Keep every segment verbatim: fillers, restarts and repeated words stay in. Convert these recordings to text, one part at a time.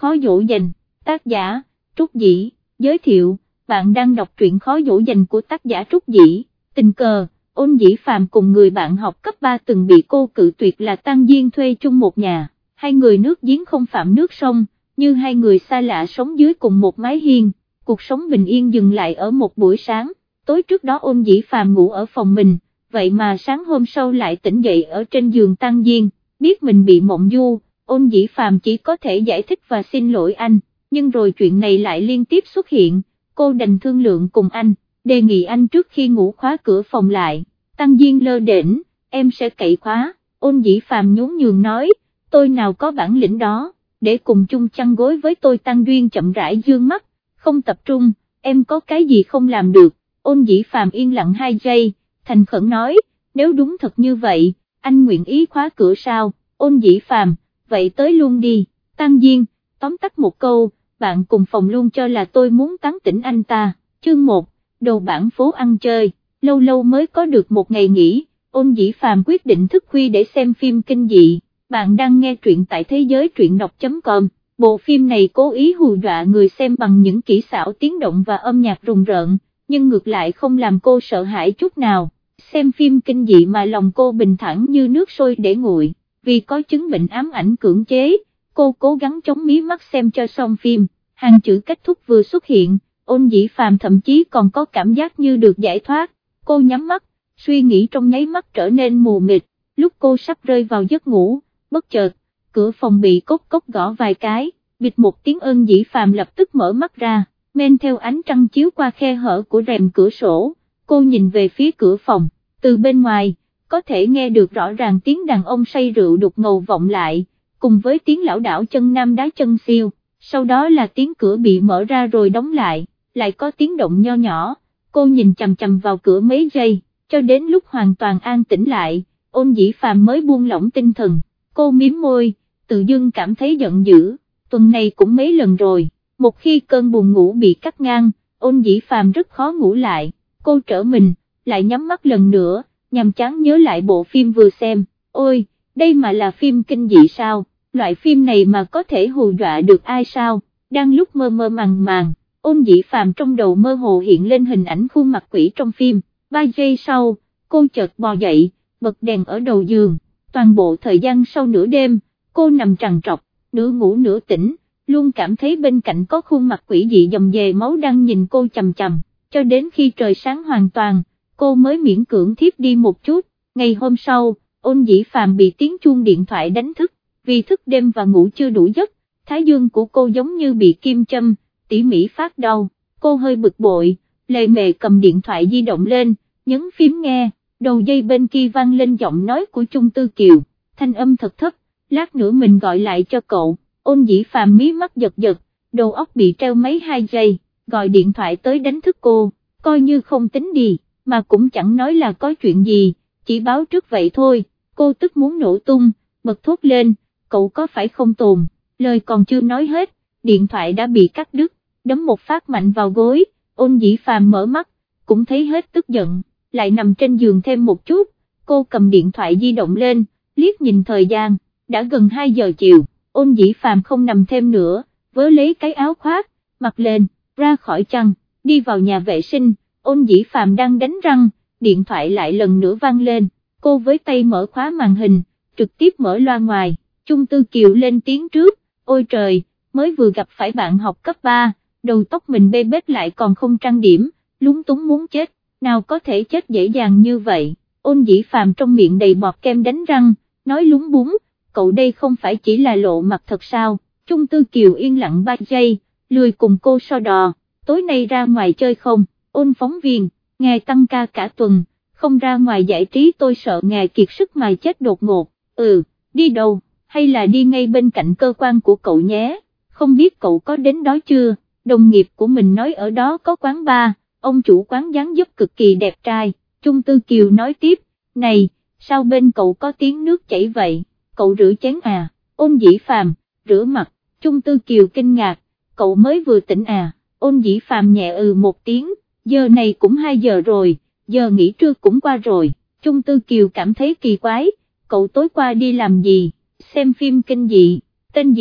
khó dỗ dành, tác giả, Trúc Dĩ, giới thiệu, bạn đang đọc truyện khó dỗ dành của tác giả Trúc Dĩ, tình cờ, Ôn Dĩ Phàm cùng người bạn học cấp ba từng bị cô cự tuyệt là Tăng Diên thuê chung một nhà, hai người nước giếng không phạm nước sông, như hai người xa lạ sống dưới cùng một mái hiên, cuộc sống bình yên dừng lại ở một buổi sáng, tối trước đó Ôn Dĩ Phàm ngủ ở phòng mình, vậy mà sáng hôm sau lại tỉnh dậy ở trên giường Tăng Diên, biết mình bị mộng du, Ôn Dĩ Phàm chỉ có thể giải thích và xin lỗi anh, nhưng rồi chuyện này lại liên tiếp xuất hiện, cô đành thương lượng cùng anh, đề nghị anh trước khi ngủ khóa cửa phòng lại, Tăng Diên lơ đễnh, em sẽ cậy khóa, Ôn Dĩ Phàm nhún nhường nói, tôi nào có bản lĩnh đó, để cùng chung chăn gối với tôi. Tăng Duyên chậm rãi dương mắt, không tập trung, em có cái gì không làm được, Ôn Dĩ Phàm yên lặng hai giây, thành khẩn nói, nếu đúng thật như vậy, anh nguyện ý khóa cửa sao, Ôn Dĩ Phàm, vậy tới luôn đi, Tăng Diên, tóm tắt một câu, bạn cùng phòng luôn cho là tôi muốn tán tỉnh anh ta, chương một, đầu bản phố ăn chơi, lâu lâu mới có được một ngày nghỉ, Ôn Dĩ Phàm quyết định thức khuya để xem phim kinh dị, bạn đang nghe truyện tại thế giới truyện đọc.com, bộ phim này cố ý hù dọa người xem bằng những kỹ xảo tiếng động và âm nhạc rùng rợn, nhưng ngược lại không làm cô sợ hãi chút nào, xem phim kinh dị mà lòng cô bình thản như nước sôi để nguội, vì có chứng bệnh ám ảnh cưỡng chế, cô cố gắng chống mí mắt xem cho xong phim, hàng chữ kết thúc vừa xuất hiện, Ôn Dĩ Phàm thậm chí còn có cảm giác như được giải thoát, cô nhắm mắt, suy nghĩ trong nháy mắt trở nên mù mịt, lúc cô sắp rơi vào giấc ngủ, bất chợt, cửa phòng bị cốc cốc gõ vài cái, bịt một tiếng. Ôn Dĩ Phàm lập tức mở mắt ra, men theo ánh trăng chiếu qua khe hở của rèm cửa sổ, cô nhìn về phía cửa phòng, từ bên ngoài, có thể nghe được rõ ràng tiếng đàn ông say rượu đục ngầu vọng lại, cùng với tiếng lão đảo chân nam đá chân siêu, sau đó là tiếng cửa bị mở ra rồi đóng lại, lại có tiếng động nho nhỏ, cô nhìn chằm chằm vào cửa mấy giây, cho đến lúc hoàn toàn an tĩnh lại, Ôn Dĩ Phàm mới buông lỏng tinh thần, cô mím môi, tự dưng cảm thấy giận dữ, tuần này cũng mấy lần rồi, một khi cơn buồn ngủ bị cắt ngang, Ôn Dĩ Phàm rất khó ngủ lại, cô trở mình, lại nhắm mắt lần nữa, nhằm chán nhớ lại bộ phim vừa xem, ôi, đây mà là phim kinh dị sao, loại phim này mà có thể hù dọa được ai sao, đang lúc mơ mơ màng màng, Ôn Dĩ Phàm trong đầu mơ hồ hiện lên hình ảnh khuôn mặt quỷ trong phim, ba giây sau, cô chợt bò dậy, bật đèn ở đầu giường, toàn bộ thời gian sau nửa đêm, cô nằm trằn trọc, nửa ngủ nửa tỉnh, luôn cảm thấy bên cạnh có khuôn mặt quỷ dị dầm dề máu đang nhìn cô chằm chằm, cho đến khi trời sáng hoàn toàn, cô mới miễn cưỡng thiếp đi một chút. Ngày hôm sau, Ôn Dĩ Phàm bị tiếng chuông điện thoại đánh thức, vì thức đêm và ngủ chưa đủ giấc, thái dương của cô giống như bị kim châm, tỉ mỉ phát đau, cô hơi bực bội, lề mề cầm điện thoại di động lên, nhấn phím nghe, đầu dây bên kia vang lên giọng nói của Chung Tư Kiều, thanh âm thật thấp, lát nữa mình gọi lại cho cậu. Ôn Dĩ Phàm mí mắt giật giật, đầu óc bị treo mấy hai giây, gọi điện thoại tới đánh thức cô, coi như không tính đi, mà cũng chẳng nói là có chuyện gì, chỉ báo trước vậy thôi, cô tức muốn nổ tung, bật thốt lên, cậu có phải không Tồn, lời còn chưa nói hết, điện thoại đã bị cắt đứt, đấm một phát mạnh vào gối, Ôn Dĩ Phàm mở mắt, cũng thấy hết tức giận, lại nằm trên giường thêm một chút, cô cầm điện thoại di động lên, liếc nhìn thời gian, đã gần hai giờ chiều. Ôn Dĩ Phàm không nằm thêm nữa, vớ lấy cái áo khoác, mặc lên, ra khỏi chăn, đi vào nhà vệ sinh, Ôn Dĩ Phàm đang đánh răng, điện thoại lại lần nữa vang lên, cô với tay mở khóa màn hình, trực tiếp mở loa ngoài, Chung Tư Kiều lên tiếng trước, ôi trời, mới vừa gặp phải bạn học cấp ba, đầu tóc mình bê bết lại còn không trang điểm, lúng túng muốn chết, nào có thể chết dễ dàng như vậy, Ôn Dĩ Phàm trong miệng đầy bọt kem đánh răng, nói lúng búng, cậu đây không phải chỉ là lộ mặt thật sao, Chung Tư Kiều yên lặng ba giây, lười cùng cô so đò, tối nay ra ngoài chơi không, Ôn phóng viên, ngài tăng ca cả tuần, không ra ngoài giải trí tôi sợ ngài kiệt sức mà chết đột ngột, ừ, đi đâu, hay là đi ngay bên cạnh cơ quan của cậu nhé, không biết cậu có đến đó chưa, đồng nghiệp của mình nói ở đó có quán bar, ông chủ quán dáng dấp cực kỳ đẹp trai, Chung Tư Kiều nói tiếp, này, sao bên cậu có tiếng nước chảy vậy? Cậu rửa chén à, Ôn Dĩ Phàm, rửa mặt, Chung Tư Kiều kinh ngạc, cậu mới vừa tỉnh à, Ôn Dĩ Phàm nhẹ ừ một tiếng, giờ này cũng hai giờ rồi, giờ nghỉ trưa cũng qua rồi, Chung Tư Kiều cảm thấy kỳ quái, cậu tối qua đi làm gì, xem phim kinh dị, tên gì,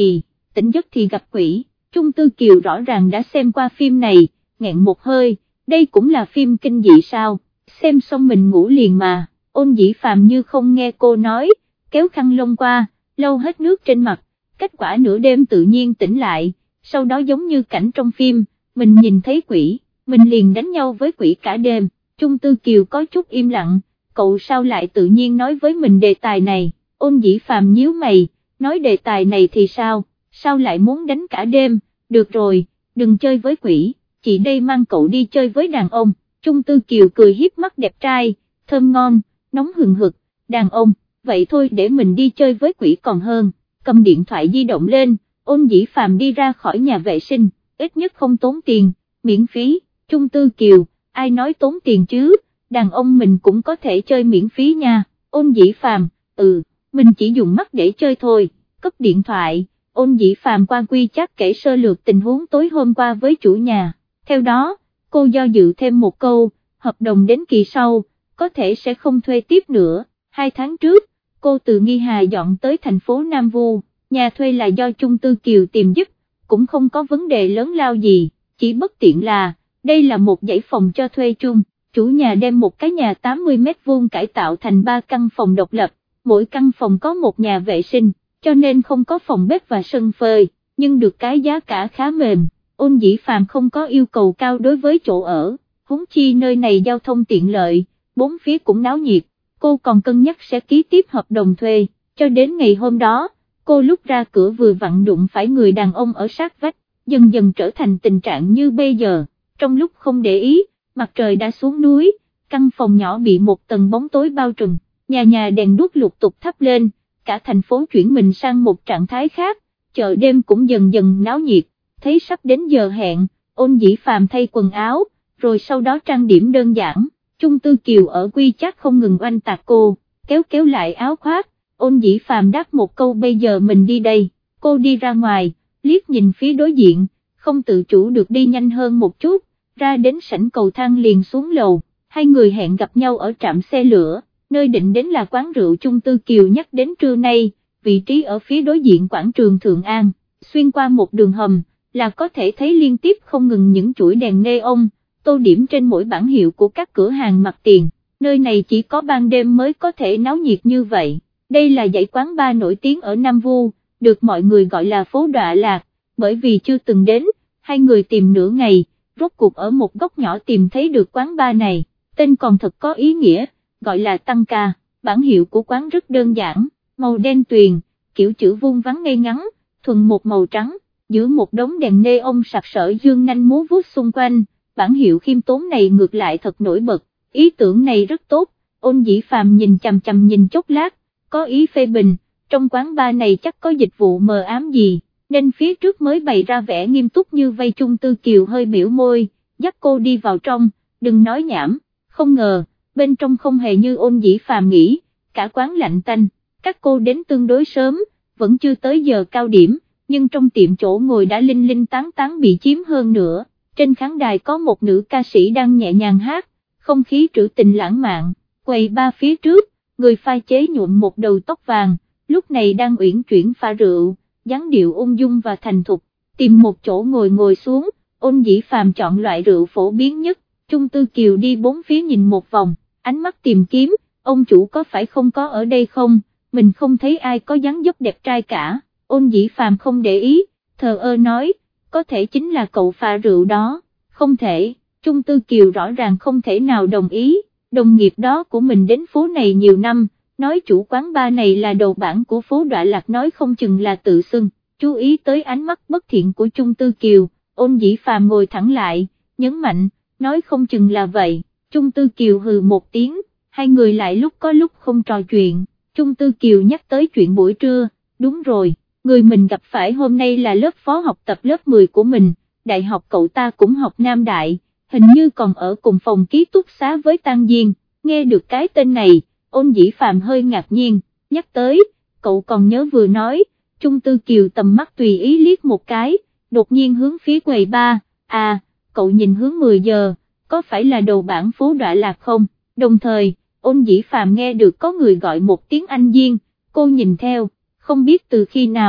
tỉnh giấc thì gặp quỷ. Chung Tư Kiều rõ ràng đã xem qua phim này, nghẹn một hơi, đây cũng là phim kinh dị sao, xem xong mình ngủ liền mà. Ôn Dĩ Phàm như không nghe cô nói, kéo khăn lông qua, lau hết nước trên mặt, kết quả nửa đêm tự nhiên tỉnh lại, sau đó giống như cảnh trong phim, mình nhìn thấy quỷ, mình liền đánh nhau với quỷ cả đêm. Chung Tư Kiều có chút im lặng, cậu sao lại tự nhiên nói với mình đề tài này. Ôn Dĩ Phàm nhíu mày, nói đề tài này thì sao, sao lại muốn đánh cả đêm, được rồi, đừng chơi với quỷ, chị đây mang cậu đi chơi với đàn ông. Chung Tư Kiều cười hiếp mắt đẹp trai, thơm ngon, nóng hừng hực, đàn ông, vậy thôi để mình đi chơi với quỷ còn hơn. Cầm điện thoại di động lên, Ôn Dĩ Phàm đi ra khỏi nhà vệ sinh, ít nhất không tốn tiền, miễn phí. Chung Tư Kiều, ai nói tốn tiền chứ, đàn ông mình cũng có thể chơi miễn phí nha. Ôn Dĩ Phàm, ừ, mình chỉ dùng mắt để chơi thôi. Cấp điện thoại, Ôn Dĩ Phàm qua WeChat kể sơ lược tình huống tối hôm qua với chủ nhà, theo đó, cô do dự thêm một câu, hợp đồng đến kỳ sau, có thể sẽ không thuê tiếp nữa. Hai tháng trước, cô từ Nghi Hà dọn tới thành phố Nam Vu, nhà thuê là do Chung Tư Kiều tìm giúp, cũng không có vấn đề lớn lao gì, chỉ bất tiện là, đây là một dãy phòng cho thuê chung, chủ nhà đem một cái nhà tám mươi mét vuông cải tạo thành ba căn phòng độc lập, mỗi căn phòng có một nhà vệ sinh, cho nên không có phòng bếp và sân phơi, nhưng được cái giá cả khá mềm. Ôn Dĩ Phàm không có yêu cầu cao đối với chỗ ở, huống chi nơi này giao thông tiện lợi, bốn phía cũng náo nhiệt, cô còn cân nhắc sẽ ký tiếp hợp đồng thuê, cho đến ngày hôm đó, cô lúc ra cửa vừa vặn đụng phải người đàn ông ở sát vách, dần dần trở thành tình trạng như bây giờ. Trong lúc không để ý, mặt trời đã xuống núi, căn phòng nhỏ bị một tầng bóng tối bao trùm, nhà nhà đèn đuốc lục tục thắp lên, cả thành phố chuyển mình sang một trạng thái khác, chợ đêm cũng dần dần náo nhiệt. Thấy sắp đến giờ hẹn, Ôn Dĩ Phàm thay quần áo, rồi sau đó trang điểm đơn giản. Chung Tư Kiều ở WeChat không ngừng oanh tạc cô, kéo kéo lại áo khoác. Ôn Dĩ Phàm đáp một câu bây giờ mình đi đây, cô đi ra ngoài, liếc nhìn phía đối diện, không tự chủ được đi nhanh hơn một chút, ra đến sảnh cầu thang liền xuống lầu, hai người hẹn gặp nhau ở trạm xe lửa, nơi định đến là quán rượu Chung Tư Kiều nhắc đến trưa nay, vị trí ở phía đối diện quảng trường Thượng An, xuyên qua một đường hầm, là có thể thấy liên tiếp không ngừng những chuỗi đèn neon, tô điểm trên mỗi bảng hiệu của các cửa hàng mặt tiền, nơi này chỉ có ban đêm mới có thể náo nhiệt như vậy. Đây là dãy quán bar nổi tiếng ở Nam Vu, được mọi người gọi là phố Đọa Lạc, bởi vì chưa từng đến, hai người tìm nửa ngày, rốt cuộc ở một góc nhỏ tìm thấy được quán bar này, tên còn thật có ý nghĩa, gọi là Tăng Ca, bảng hiệu của quán rất đơn giản, màu đen tuyền, kiểu chữ vuông vắn ngay ngắn, thuần một màu trắng, giữa một đống đèn neon sặc sỡ dương nanh múa vuốt xung quanh, bảng hiệu khiêm tốn này ngược lại thật nổi bật, ý tưởng này rất tốt. Ôn Dĩ Phàm nhìn chằm chằm nhìn chốc lát, có ý phê bình, trong quán bar này chắc có dịch vụ mờ ám gì, nên phía trước mới bày ra vẻ nghiêm túc như vây. Chung Tư Kiều hơi biểu môi, dắt cô đi vào trong, đừng nói nhảm, không ngờ, bên trong không hề như Ôn Dĩ Phàm nghĩ, cả quán lạnh tanh, các cô đến tương đối sớm, vẫn chưa tới giờ cao điểm, nhưng trong tiệm chỗ ngồi đã linh linh tán tán bị chiếm hơn nữa, trên khán đài có một nữ ca sĩ đang nhẹ nhàng hát, không khí trữ tình lãng mạn, quầy ba phía trước, người pha chế nhuộm một đầu tóc vàng, lúc này đang uyển chuyển pha rượu, dáng điệu ung dung và thành thục, tìm một chỗ ngồi ngồi xuống, Ôn Dĩ Phàm chọn loại rượu phổ biến nhất. Chung Tư Kiều đi bốn phía nhìn một vòng, ánh mắt tìm kiếm, ông chủ có phải không có ở đây không, mình không thấy ai có dáng dấp đẹp trai cả. Ôn Dĩ Phàm không để ý, thờ ơ nói, có thể chính là cậu pha rượu đó, không thể. Chung Tư Kiều rõ ràng không thể nào đồng ý, đồng nghiệp đó của mình đến phố này nhiều năm, nói chủ quán bar này là đầu bảng của phố Đọa Lạc nói không chừng là tự xưng. Chú ý tới ánh mắt bất thiện của Chung Tư Kiều, Ôn Dĩ Phàm ngồi thẳng lại, nhấn mạnh, nói không chừng là vậy. Chung Tư Kiều hừ một tiếng, hai người lại lúc có lúc không trò chuyện. Chung Tư Kiều nhắc tới chuyện buổi trưa, đúng rồi, người mình gặp phải hôm nay là lớp phó học tập lớp mười của mình, đại học cậu ta cũng học Nam Đại, hình như còn ở cùng phòng ký túc xá với Tang Diên. Nghe được cái tên này, Ôn Dĩ Phàm hơi ngạc nhiên, nhắc tới, cậu còn nhớ vừa nói. Chung Tư Kiều tầm mắt tùy ý liếc một cái, đột nhiên hướng phía quầy ba, à, cậu nhìn hướng mười giờ, có phải là đầu bảng phố Đọa Lạc không? Đồng thời, Ôn Dĩ Phàm nghe được có người gọi một tiếng anh Diên, cô nhìn theo, không biết từ khi nào,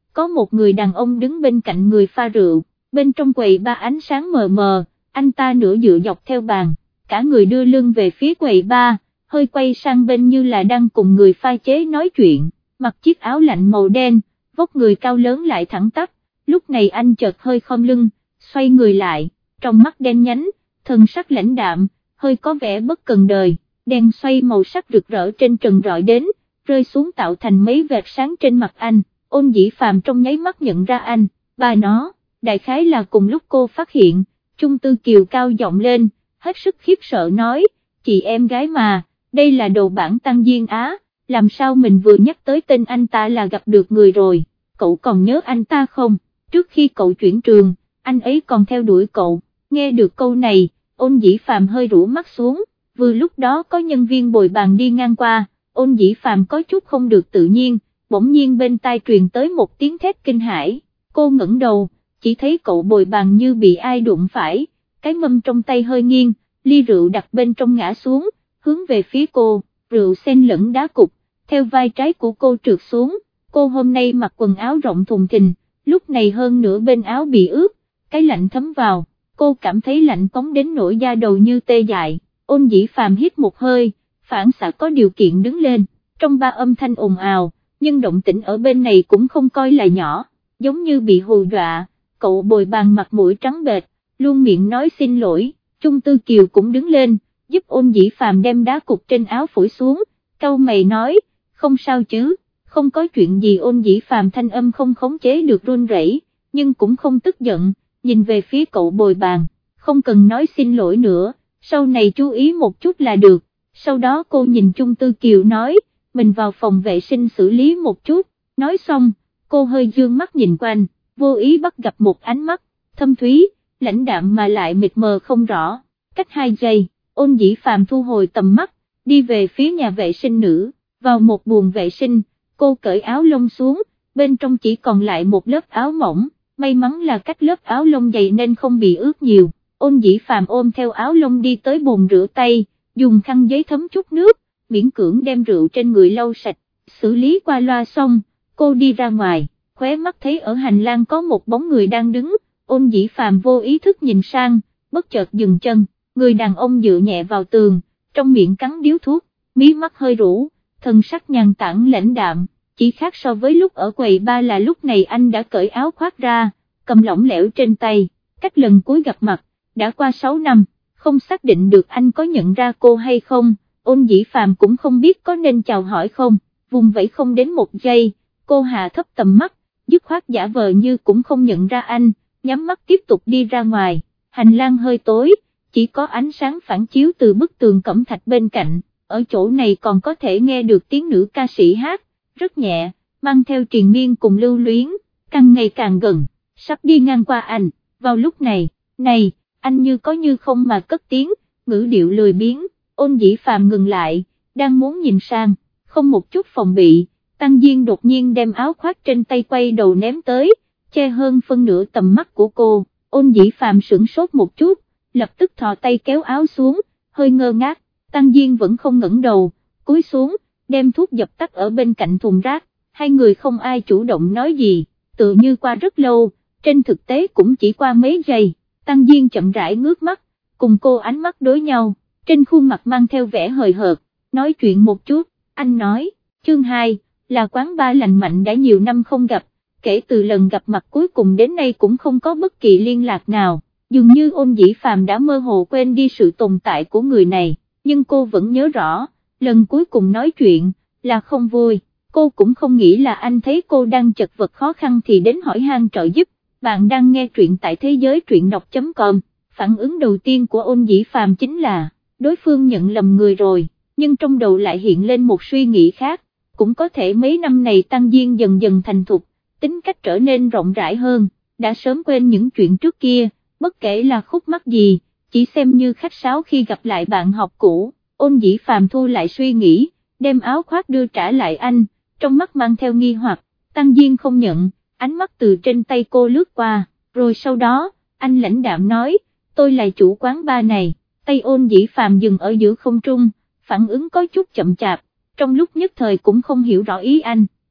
có một người đàn ông đứng bên cạnh người pha rượu, bên trong quầy ba ánh sáng mờ mờ, anh ta nửa dựa dọc theo bàn, cả người đưa lưng về phía quầy ba, hơi quay sang bên như là đang cùng người pha chế nói chuyện, mặc chiếc áo lạnh màu đen, vóc người cao lớn lại thẳng tắp, lúc này anh chợt hơi khom lưng, xoay người lại, trong mắt đen nhánh, thần sắc lãnh đạm, hơi có vẻ bất cần đời, đèn xoay màu sắc rực rỡ trên trần rọi đến, rơi xuống tạo thành mấy vệt sáng trên mặt anh, Ôn Dĩ Phàm trong nháy mắt nhận ra anh, bà nó, đại khái là cùng lúc cô phát hiện, Chung Tư Kiều cao giọng lên, hết sức khiếp sợ nói, chị em gái mà, đây là đồ bản Tăng Diên Á, làm sao mình vừa nhắc tới tên anh ta là gặp được người rồi, cậu còn nhớ anh ta không, trước khi cậu chuyển trường, anh ấy còn theo đuổi cậu, nghe được câu này, Ôn Dĩ Phàm hơi rũ mắt xuống, vừa lúc đó có nhân viên bồi bàn đi ngang qua, Ôn Dĩ Phàm có chút không được tự nhiên, bỗng nhiên bên tai truyền tới một tiếng thét kinh hãi, cô ngẩng đầu, chỉ thấy cậu bồi bàn như bị ai đụng phải, cái mâm trong tay hơi nghiêng, ly rượu đặt bên trong ngã xuống, hướng về phía cô, rượu xen lẫn đá cục, theo vai trái của cô trượt xuống, cô hôm nay mặc quần áo rộng thùng thình, lúc này hơn nửa bên áo bị ướt, cái lạnh thấm vào, cô cảm thấy lạnh cống đến nỗi da đầu như tê dại, Ôn Dĩ Phàm hít một hơi, phản xạ có điều kiện đứng lên, trong ba âm thanh ồn ào, nhưng động tĩnh ở bên này cũng không coi là nhỏ, giống như bị hù dọa, cậu bồi bàn mặt mũi trắng bệch, luôn miệng nói xin lỗi, Chung Tư Kiều cũng đứng lên, giúp Ôn Dĩ Phàm đem đá cục trên áo phủi xuống, cau mày nói, không sao chứ, không có chuyện gì. Ôn Dĩ Phàm thanh âm không khống chế được run rẩy, nhưng cũng không tức giận, nhìn về phía cậu bồi bàn, không cần nói xin lỗi nữa, sau này chú ý một chút là được, sau đó cô nhìn Chung Tư Kiều nói, mình vào phòng vệ sinh xử lý một chút, nói xong, cô hơi dương mắt nhìn quanh, vô ý bắt gặp một ánh mắt, thâm thúy, lãnh đạm mà lại mịt mờ không rõ, cách hai giây, Ôn Dĩ Phàm thu hồi tầm mắt, đi về phía nhà vệ sinh nữ, vào một buồng vệ sinh, cô cởi áo lông xuống, bên trong chỉ còn lại một lớp áo mỏng, may mắn là cách lớp áo lông dày nên không bị ướt nhiều, Ôn Dĩ Phàm ôm theo áo lông đi tới bồn rửa tay, dùng khăn giấy thấm chút nước, miễn cưỡng đem rượu trên người lau sạch, xử lý qua loa xong, cô đi ra ngoài, khóe mắt thấy ở hành lang có một bóng người đang đứng, Ôn Dĩ Phàm vô ý thức nhìn sang, bất chợt dừng chân, người đàn ông dựa nhẹ vào tường, trong miệng cắn điếu thuốc, mí mắt hơi rũ, thân sắc nhàn tản lãnh đạm, chỉ khác so với lúc ở quầy ba là lúc này anh đã cởi áo khoác ra, cầm lỏng lẻo trên tay, cách lần cuối gặp mặt, đã qua sáu năm, không xác định được anh có nhận ra cô hay không, Ôn Dĩ Phàm cũng không biết có nên chào hỏi không, vùng vẫy không đến một giây, cô hạ thấp tầm mắt, dứt khoát giả vờ như cũng không nhận ra anh, nhắm mắt tiếp tục đi ra ngoài, hành lang hơi tối, chỉ có ánh sáng phản chiếu từ bức tường cẩm thạch bên cạnh, ở chỗ này còn có thể nghe được tiếng nữ ca sĩ hát, rất nhẹ, mang theo triền miên cùng lưu luyến, càng ngày càng gần, sắp đi ngang qua anh, vào lúc này, này, anh như có như không mà cất tiếng, ngữ điệu lười biếng, Ôn Dĩ Phàm ngừng lại, đang muốn nhìn sang, không một chút phòng bị, Tăng Diên đột nhiên đem áo khoác trên tay quay đầu ném tới, che hơn phân nửa tầm mắt của cô, Ôn Dĩ Phàm sửng sốt một chút, lập tức thò tay kéo áo xuống, hơi ngơ ngác, Tăng Diên vẫn không ngẩng đầu, cúi xuống, đem thuốc dập tắt ở bên cạnh thùng rác, hai người không ai chủ động nói gì, tự như qua rất lâu, trên thực tế cũng chỉ qua mấy giây, Tăng Diên chậm rãi ngước mắt, cùng cô ánh mắt đối nhau, trên khuôn mặt mang theo vẻ hời hợt, nói chuyện một chút, anh nói, chương hai, là quán bar lành mạnh đã nhiều năm không gặp, kể từ lần gặp mặt cuối cùng đến nay cũng không có bất kỳ liên lạc nào, dường như Ôn Dĩ Phàm đã mơ hồ quên đi sự tồn tại của người này, nhưng cô vẫn nhớ rõ, lần cuối cùng nói chuyện, là không vui, cô cũng không nghĩ là anh thấy cô đang chật vật khó khăn thì đến hỏi han trợ giúp, bạn đang nghe truyện tại thế giới truyện đọc chấm com, phản ứng đầu tiên của Ôn Dĩ Phàm chính là, đối phương nhận lầm người rồi, nhưng trong đầu lại hiện lên một suy nghĩ khác, cũng có thể mấy năm này Tăng Diên dần dần thành thục, tính cách trở nên rộng rãi hơn, đã sớm quên những chuyện trước kia, bất kể là khúc mắc gì, chỉ xem như khách sáo khi gặp lại bạn học cũ, Ôn Dĩ Phàm thu lại suy nghĩ, đem áo khoác đưa trả lại anh, trong mắt mang theo nghi hoặc, Tăng Diên không nhận, ánh mắt từ trên tay cô lướt qua, rồi sau đó, anh lãnh đạm nói, tôi là chủ quán bar này, tay Ôn Dĩ Phàm dừng ở giữa không trung, phản ứng có chút chậm chạp, trong lúc nhất thời cũng không hiểu rõ ý anh,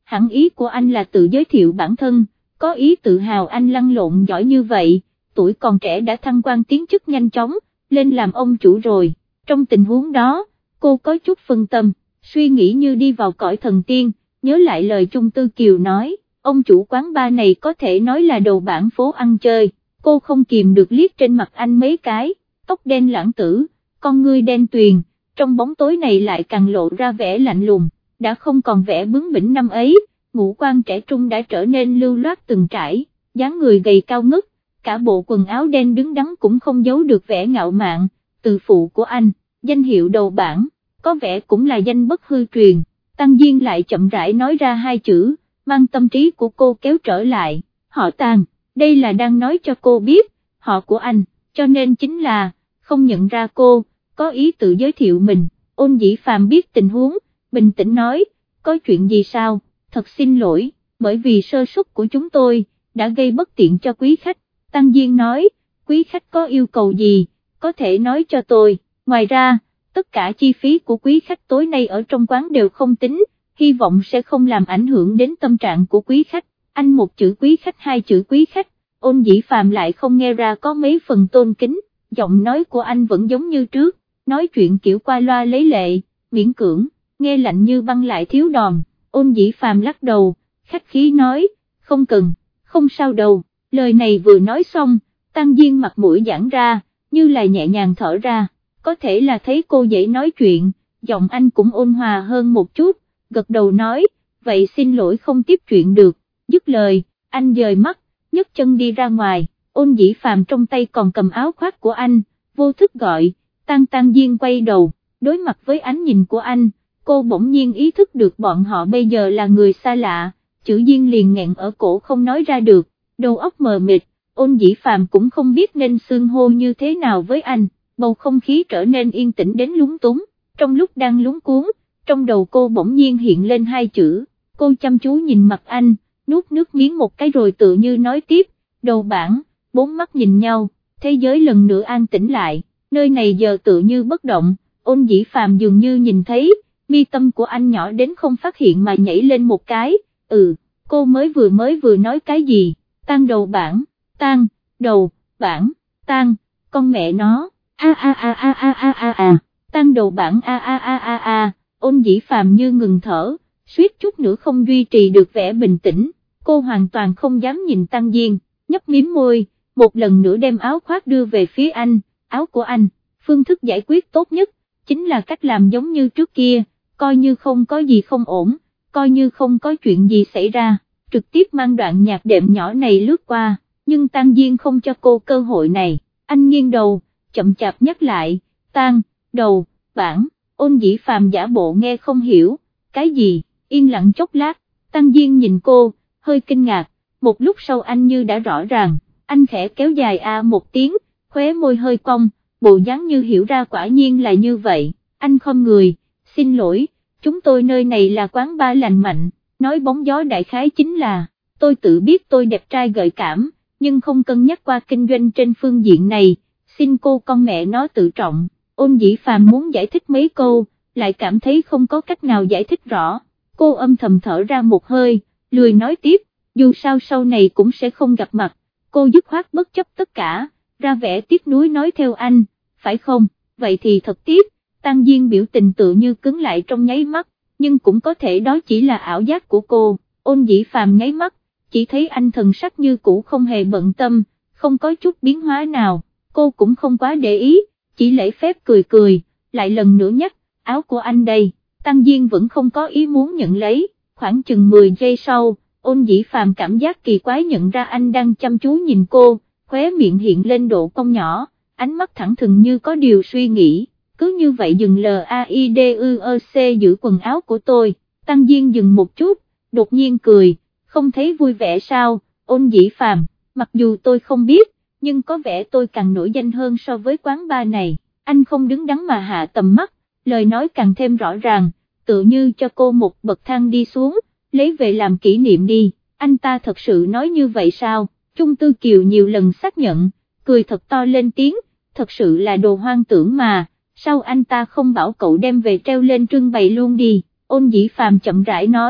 hẳn ý của anh là tự giới thiệu bản thân, có ý tự hào anh lăn lộn giỏi như vậy, tuổi còn trẻ đã thăng quan tiến chức nhanh chóng, lên làm ông chủ rồi. Trong tình huống đó, cô có chút phân tâm, suy nghĩ như đi vào cõi thần tiên, nhớ lại lời Chung Tư Kiều nói, ông chủ quán bar này có thể nói là đầu bảng phố ăn chơi, cô không kìm được liếc trên mặt anh mấy cái, tóc đen lãng tử, con ngươi đen tuyền, trong bóng tối này lại càng lộ ra vẻ lạnh lùng, đã không còn vẻ bướng bỉnh năm ấy, ngũ quan trẻ trung đã trở nên lưu loát từng trải, dáng người gầy cao ngất, cả bộ quần áo đen đứng đắn cũng không giấu được vẻ ngạo mạn, từ phụ của anh, danh hiệu đầu bảng, có vẻ cũng là danh bất hư truyền. Tăng Diên lại chậm rãi nói ra hai chữ, mang tâm trí của cô kéo trở lại, họ Tang, đây là đang nói cho cô biết, họ của anh, cho nên chính là, không nhận ra cô, có ý tự giới thiệu mình. Ôn Dĩ Phàm biết tình huống, bình tĩnh nói, có chuyện gì sao, thật xin lỗi, bởi vì sơ suất của chúng tôi, đã gây bất tiện cho quý khách. Tăng Diên nói, quý khách có yêu cầu gì, có thể nói cho tôi, ngoài ra, tất cả chi phí của quý khách tối nay ở trong quán đều không tính, hy vọng sẽ không làm ảnh hưởng đến tâm trạng của quý khách. Anh một chữ quý khách hai chữ quý khách, Ôn Dĩ Phàm lại không nghe ra có mấy phần tôn kính, giọng nói của anh vẫn giống như trước, nói chuyện kiểu qua loa lấy lệ, miễn cưỡng, nghe lạnh như băng lại thiếu đòn. Ôn Dĩ Phàm lắc đầu, khách khí nói, không cần, không sao đâu. Lời này vừa nói xong, Tăng Diên mặt mũi giãn ra, như là nhẹ nhàng thở ra, có thể là thấy cô dễ nói chuyện, giọng anh cũng ôn hòa hơn một chút, gật đầu nói, vậy xin lỗi không tiếp chuyện được. Dứt lời, anh dời mắt, nhấc chân đi ra ngoài, Ôn Dĩ Phàm trong tay còn cầm áo khoác của anh, vô thức gọi, Tăng Tăng Diên quay đầu, đối mặt với ánh nhìn của anh, cô bỗng nhiên ý thức được bọn họ bây giờ là người xa lạ, chữ Diên liền nghẹn ở cổ không nói ra được, đầu óc mờ mịt, Ôn Dĩ Phàm cũng không biết nên xưng hô như thế nào với anh, bầu không khí trở nên yên tĩnh đến lúng túng, trong lúc đang lúng cuốn, trong đầu cô bỗng nhiên hiện lên hai chữ, cô chăm chú nhìn mặt anh, nuốt nước miếng một cái rồi tự như nói tiếp, đầu bảng, bốn mắt nhìn nhau, thế giới lần nữa an tĩnh lại, nơi này giờ tự như bất động, Ôn Dĩ Phàm dường như nhìn thấy, mi tâm của anh nhỏ đến không phát hiện mà nhảy lên một cái, ừ, cô mới vừa mới vừa nói cái gì, Tăng đầu bảng, Tăng, đầu, bảng, Tăng, con mẹ nó, a a a a a a a a, Tăng đầu bảng a a a a a, Ôn Dĩ Phàm như ngừng thở, suýt chút nữa không duy trì được vẻ bình tĩnh, cô hoàn toàn không dám nhìn Tăng Diên, nhấp miếm môi, một lần nữa đem áo khoác đưa về phía anh, áo của anh, phương thức giải quyết tốt nhất, chính là cách làm giống như trước kia, coi như không có gì không ổn, coi như không có chuyện gì xảy ra, trực tiếp mang đoạn nhạc đệm nhỏ này lướt qua, nhưng Tăng Diên không cho cô cơ hội này, anh nghiêng đầu, chậm chạp nhắc lại, Tăng, đầu, bảng, Ôn Dĩ Phàm giả bộ nghe không hiểu, cái gì, yên lặng chốc lát, Tăng Diên nhìn cô, hơi kinh ngạc, một lúc sau anh như đã rõ ràng, anh khẽ kéo dài a một tiếng, khóe môi hơi cong, bộ dáng như hiểu ra quả nhiên là như vậy, anh khom người, xin lỗi, chúng tôi nơi này là quán bar lành mạnh, nói bóng gió đại khái chính là, tôi tự biết tôi đẹp trai gợi cảm, nhưng không cân nhắc qua kinh doanh trên phương diện này, xin cô con mẹ nó tự trọng. Ôn Dĩ Phàm muốn giải thích mấy câu, lại cảm thấy không có cách nào giải thích rõ, cô âm thầm thở ra một hơi, lười nói tiếp, dù sao sau này cũng sẽ không gặp mặt, cô dứt khoát bất chấp tất cả, ra vẻ tiếc nuối nói theo anh, phải không, vậy thì thật tiếc, Tăng Diên biểu tình tự như cứng lại trong nháy mắt, nhưng cũng có thể đó chỉ là ảo giác của cô, Ôn Dĩ Phàm nháy mắt, chỉ thấy anh thần sắc như cũ không hề bận tâm, không có chút biến hóa nào, cô cũng không quá để ý, chỉ lễ phép cười cười, lại lần nữa nhắc, áo của anh đây, Tăng Diên vẫn không có ý muốn nhận lấy, khoảng chừng mười giây sau, Ôn Dĩ Phàm cảm giác kỳ quái nhận ra anh đang chăm chú nhìn cô, khóe miệng hiện lên độ cong nhỏ, ánh mắt thẳng thừng như có điều suy nghĩ, cứ như vậy dừng L A I D U E C giữ quần áo của tôi, Tăng Diên dừng một chút, đột nhiên cười, không thấy vui vẻ sao, Ôn Dĩ Phàm, mặc dù tôi không biết, nhưng có vẻ tôi càng nổi danh hơn so với quán bar này, anh không đứng đắn mà hạ tầm mắt, lời nói càng thêm rõ ràng, tự như cho cô một bậc thang đi xuống, lấy về làm kỷ niệm đi, anh ta thật sự nói như vậy sao, Chung Tư Kiều nhiều lần xác nhận, cười thật to lên tiếng, thật sự là đồ hoang tưởng mà, sao anh ta không bảo cậu đem về treo lên trưng bày luôn đi, Ôn Dĩ Phàm chậm rãi nói,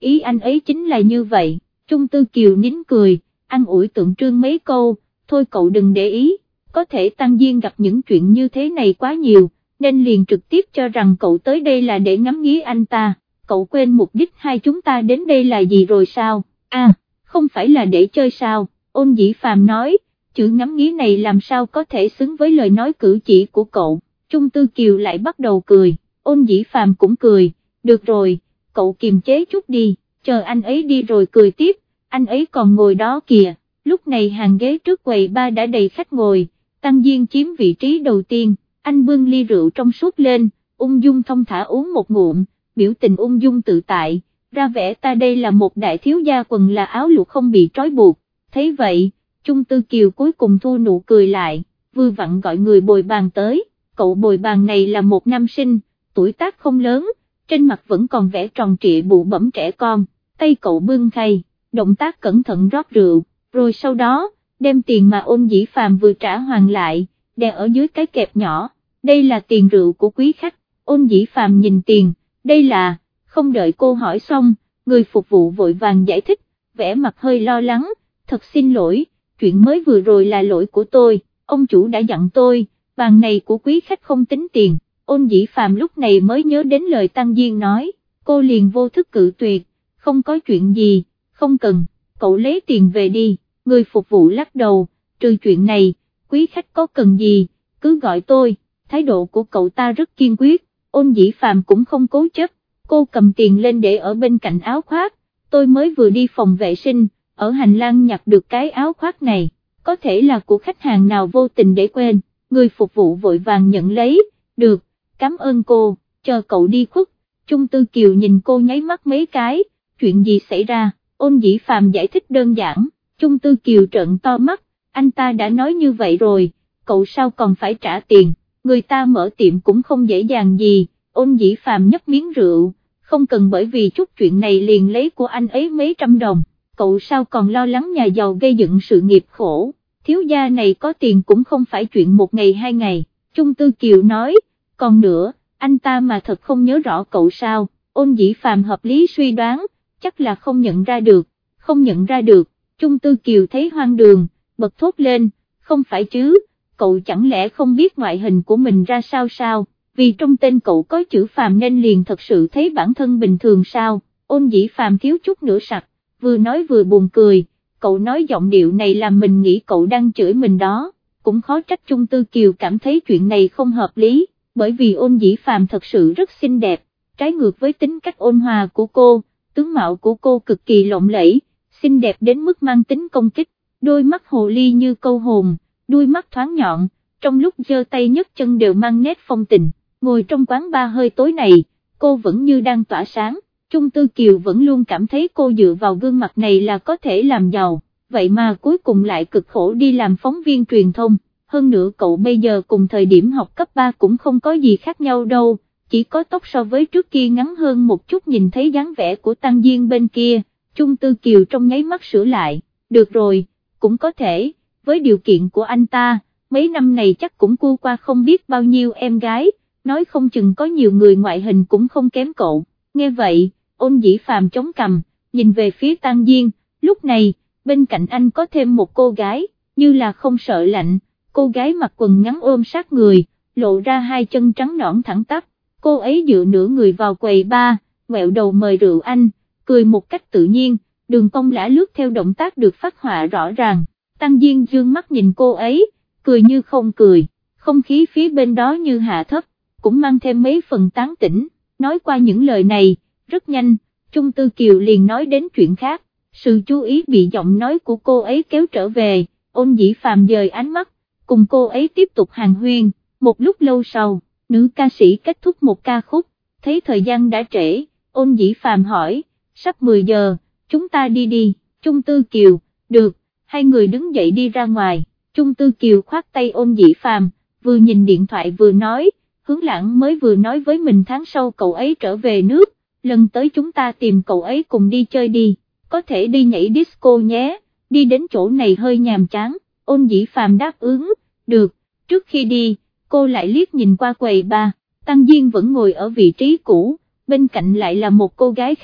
ý anh ấy chính là như vậy. Trung Tư Kiều nín cười, an ủi tượng trưng mấy câu, thôi cậu đừng để ý, có thể Tăng Diên gặp những chuyện như thế này quá nhiều, nên liền trực tiếp cho rằng cậu tới đây là để ngắm nghía anh ta, cậu quên mục đích hai chúng ta đến đây là gì rồi sao, à, không phải là để chơi sao, Ôn Dĩ Phàm nói, chữ ngắm nghía này làm sao có thể xứng với lời nói cử chỉ của cậu. Trung Tư Kiều lại bắt đầu cười, Ôn Dĩ Phàm cũng cười, được rồi, cậu kiềm chế chút đi, chờ anh ấy đi rồi cười tiếp, anh ấy còn ngồi đó kìa. Lúc này hàng ghế trước quầy ba đã đầy khách ngồi, Tăng Diên chiếm vị trí đầu tiên, anh bưng ly rượu trong suốt lên, ung dung thong thả uống một ngụm, biểu tình ung dung tự tại, ra vẻ ta đây là một đại thiếu gia quần là áo lụa không bị trói buộc. Thấy vậy, Trung Tư Kiều cuối cùng thu nụ cười lại, vừa vặn gọi người bồi bàn tới, cậu bồi bàn này là một nam sinh, tuổi tác không lớn, trên mặt vẫn còn vẻ tròn trịa bụ bẫm trẻ con, tay cậu bưng khay, động tác cẩn thận rót rượu, rồi sau đó, đem tiền mà Ôn Dĩ Phàm vừa trả hoàn lại, đè ở dưới cái kẹp nhỏ, đây là tiền rượu của quý khách. Ôn Dĩ Phàm nhìn tiền, đây là, không đợi cô hỏi xong, người phục vụ vội vàng giải thích, vẻ mặt hơi lo lắng, thật xin lỗi, chuyện mới vừa rồi là lỗi của tôi, ông chủ đã dặn tôi, bàn này của quý khách không tính tiền. Ôn Dĩ Phàm lúc này mới nhớ đến lời Tăng Diên nói, cô liền vô thức cự tuyệt, không có chuyện gì, không cần, cậu lấy tiền về đi, người phục vụ lắc đầu, trừ chuyện này, quý khách có cần gì, cứ gọi tôi, thái độ của cậu ta rất kiên quyết. Ôn Dĩ Phàm cũng không cố chấp, cô cầm tiền lên để ở bên cạnh áo khoác, tôi mới vừa đi phòng vệ sinh, ở hành lang nhặt được cái áo khoác này, có thể là của khách hàng nào vô tình để quên, người phục vụ vội vàng nhận lấy, được, cảm ơn cô, chờ cậu đi khuất. Trung Tư Kiều nhìn cô nháy mắt mấy cái, chuyện gì xảy ra, Ôn Dĩ Phàm giải thích đơn giản, Trung Tư Kiều trợn to mắt, anh ta đã nói như vậy rồi, cậu sao còn phải trả tiền, người ta mở tiệm cũng không dễ dàng gì. Ôn Dĩ Phàm nhấp miếng rượu, không cần bởi vì chút chuyện này liền lấy của anh ấy mấy trăm đồng, cậu sao còn lo lắng nhà giàu gây dựng sự nghiệp khổ, thiếu gia này có tiền cũng không phải chuyện một ngày hai ngày. Trung Tư Kiều nói, còn nữa, anh ta mà thật không nhớ rõ cậu sao. Ôn Dĩ Phàm hợp lý suy đoán, chắc là không nhận ra được, không nhận ra được. Trung Tư Kiều thấy hoang đường, bật thốt lên, không phải chứ, cậu chẳng lẽ không biết ngoại hình của mình ra sao sao, vì trong tên cậu có chữ Phàm nên liền thật sự thấy bản thân bình thường sao. Ôn Dĩ Phàm thiếu chút nữa sặc, vừa nói vừa buồn cười, cậu nói giọng điệu này làm mình nghĩ cậu đang chửi mình đó, cũng khó trách Trung Tư Kiều cảm thấy chuyện này không hợp lý, bởi vì Ôn Dĩ Phàm thật sự rất xinh đẹp, trái ngược với tính cách ôn hòa của cô, tướng mạo của cô cực kỳ lộng lẫy, xinh đẹp đến mức mang tính công kích, đôi mắt hồ ly như câu hồn, đuôi mắt thoáng nhọn, trong lúc giơ tay nhấc chân đều mang nét phong tình, ngồi trong quán bar hơi tối này, cô vẫn như đang tỏa sáng. Trung Tư Kiều vẫn luôn cảm thấy cô dựa vào gương mặt này là có thể làm giàu, vậy mà cuối cùng lại cực khổ đi làm phóng viên truyền thông, hơn nữa cậu bây giờ cùng thời điểm học cấp ba cũng không có gì khác nhau đâu, chỉ có tóc so với trước kia ngắn hơn một chút. Nhìn thấy dáng vẻ của Tăng Diên bên kia, Trung Tư Kiều trong nháy mắt sửa lại, được rồi, cũng có thể, với điều kiện của anh ta, mấy năm này chắc cũng cua qua không biết bao nhiêu em gái, nói không chừng có nhiều người ngoại hình cũng không kém cậu. Nghe vậy, Ôn Dĩ Phàm chống cằm, nhìn về phía Tăng Diên, lúc này, bên cạnh anh có thêm một cô gái, như là không sợ lạnh, cô gái mặc quần ngắn ôm sát người, lộ ra hai chân trắng nõn thẳng tắp, cô ấy dựa nửa người vào quầy bar, ngoẹo đầu mời rượu anh, cười một cách tự nhiên, đường cong lả lướt theo động tác được phác họa rõ ràng. Tăng Diên dương mắt nhìn cô ấy, cười như không cười, không khí phía bên đó như hạ thấp, cũng mang thêm mấy phần tán tỉnh. Nói qua những lời này, rất nhanh, Trung Tư Kiều liền nói đến chuyện khác, sự chú ý bị giọng nói của cô ấy kéo trở về. Ôn Dĩ Phàm dời ánh mắt, cùng cô ấy tiếp tục hàn huyên. Một lúc lâu sau, nữ ca sĩ kết thúc một ca khúc, thấy thời gian đã trễ, Ôn Dĩ Phàm hỏi, sắp mười giờ, chúng ta đi đi. Trung Tư Kiều, được, hai người đứng dậy đi ra ngoài. Trung Tư Kiều khoát tay Ôn Dĩ Phàm, vừa nhìn điện thoại vừa nói, Hướng Lãng mới vừa nói với mình tháng sau cậu ấy trở về nước, lần tới chúng ta tìm cậu ấy cùng đi chơi đi, có thể đi nhảy disco nhé, đi đến chỗ này hơi nhàm chán. Ôn Dĩ Phàm đáp ứng, được. Trước khi đi, cô lại liếc nhìn qua quầy bar, Tăng Diên vẫn ngồi ở vị trí cũ, bên cạnh lại là một cô gái khác,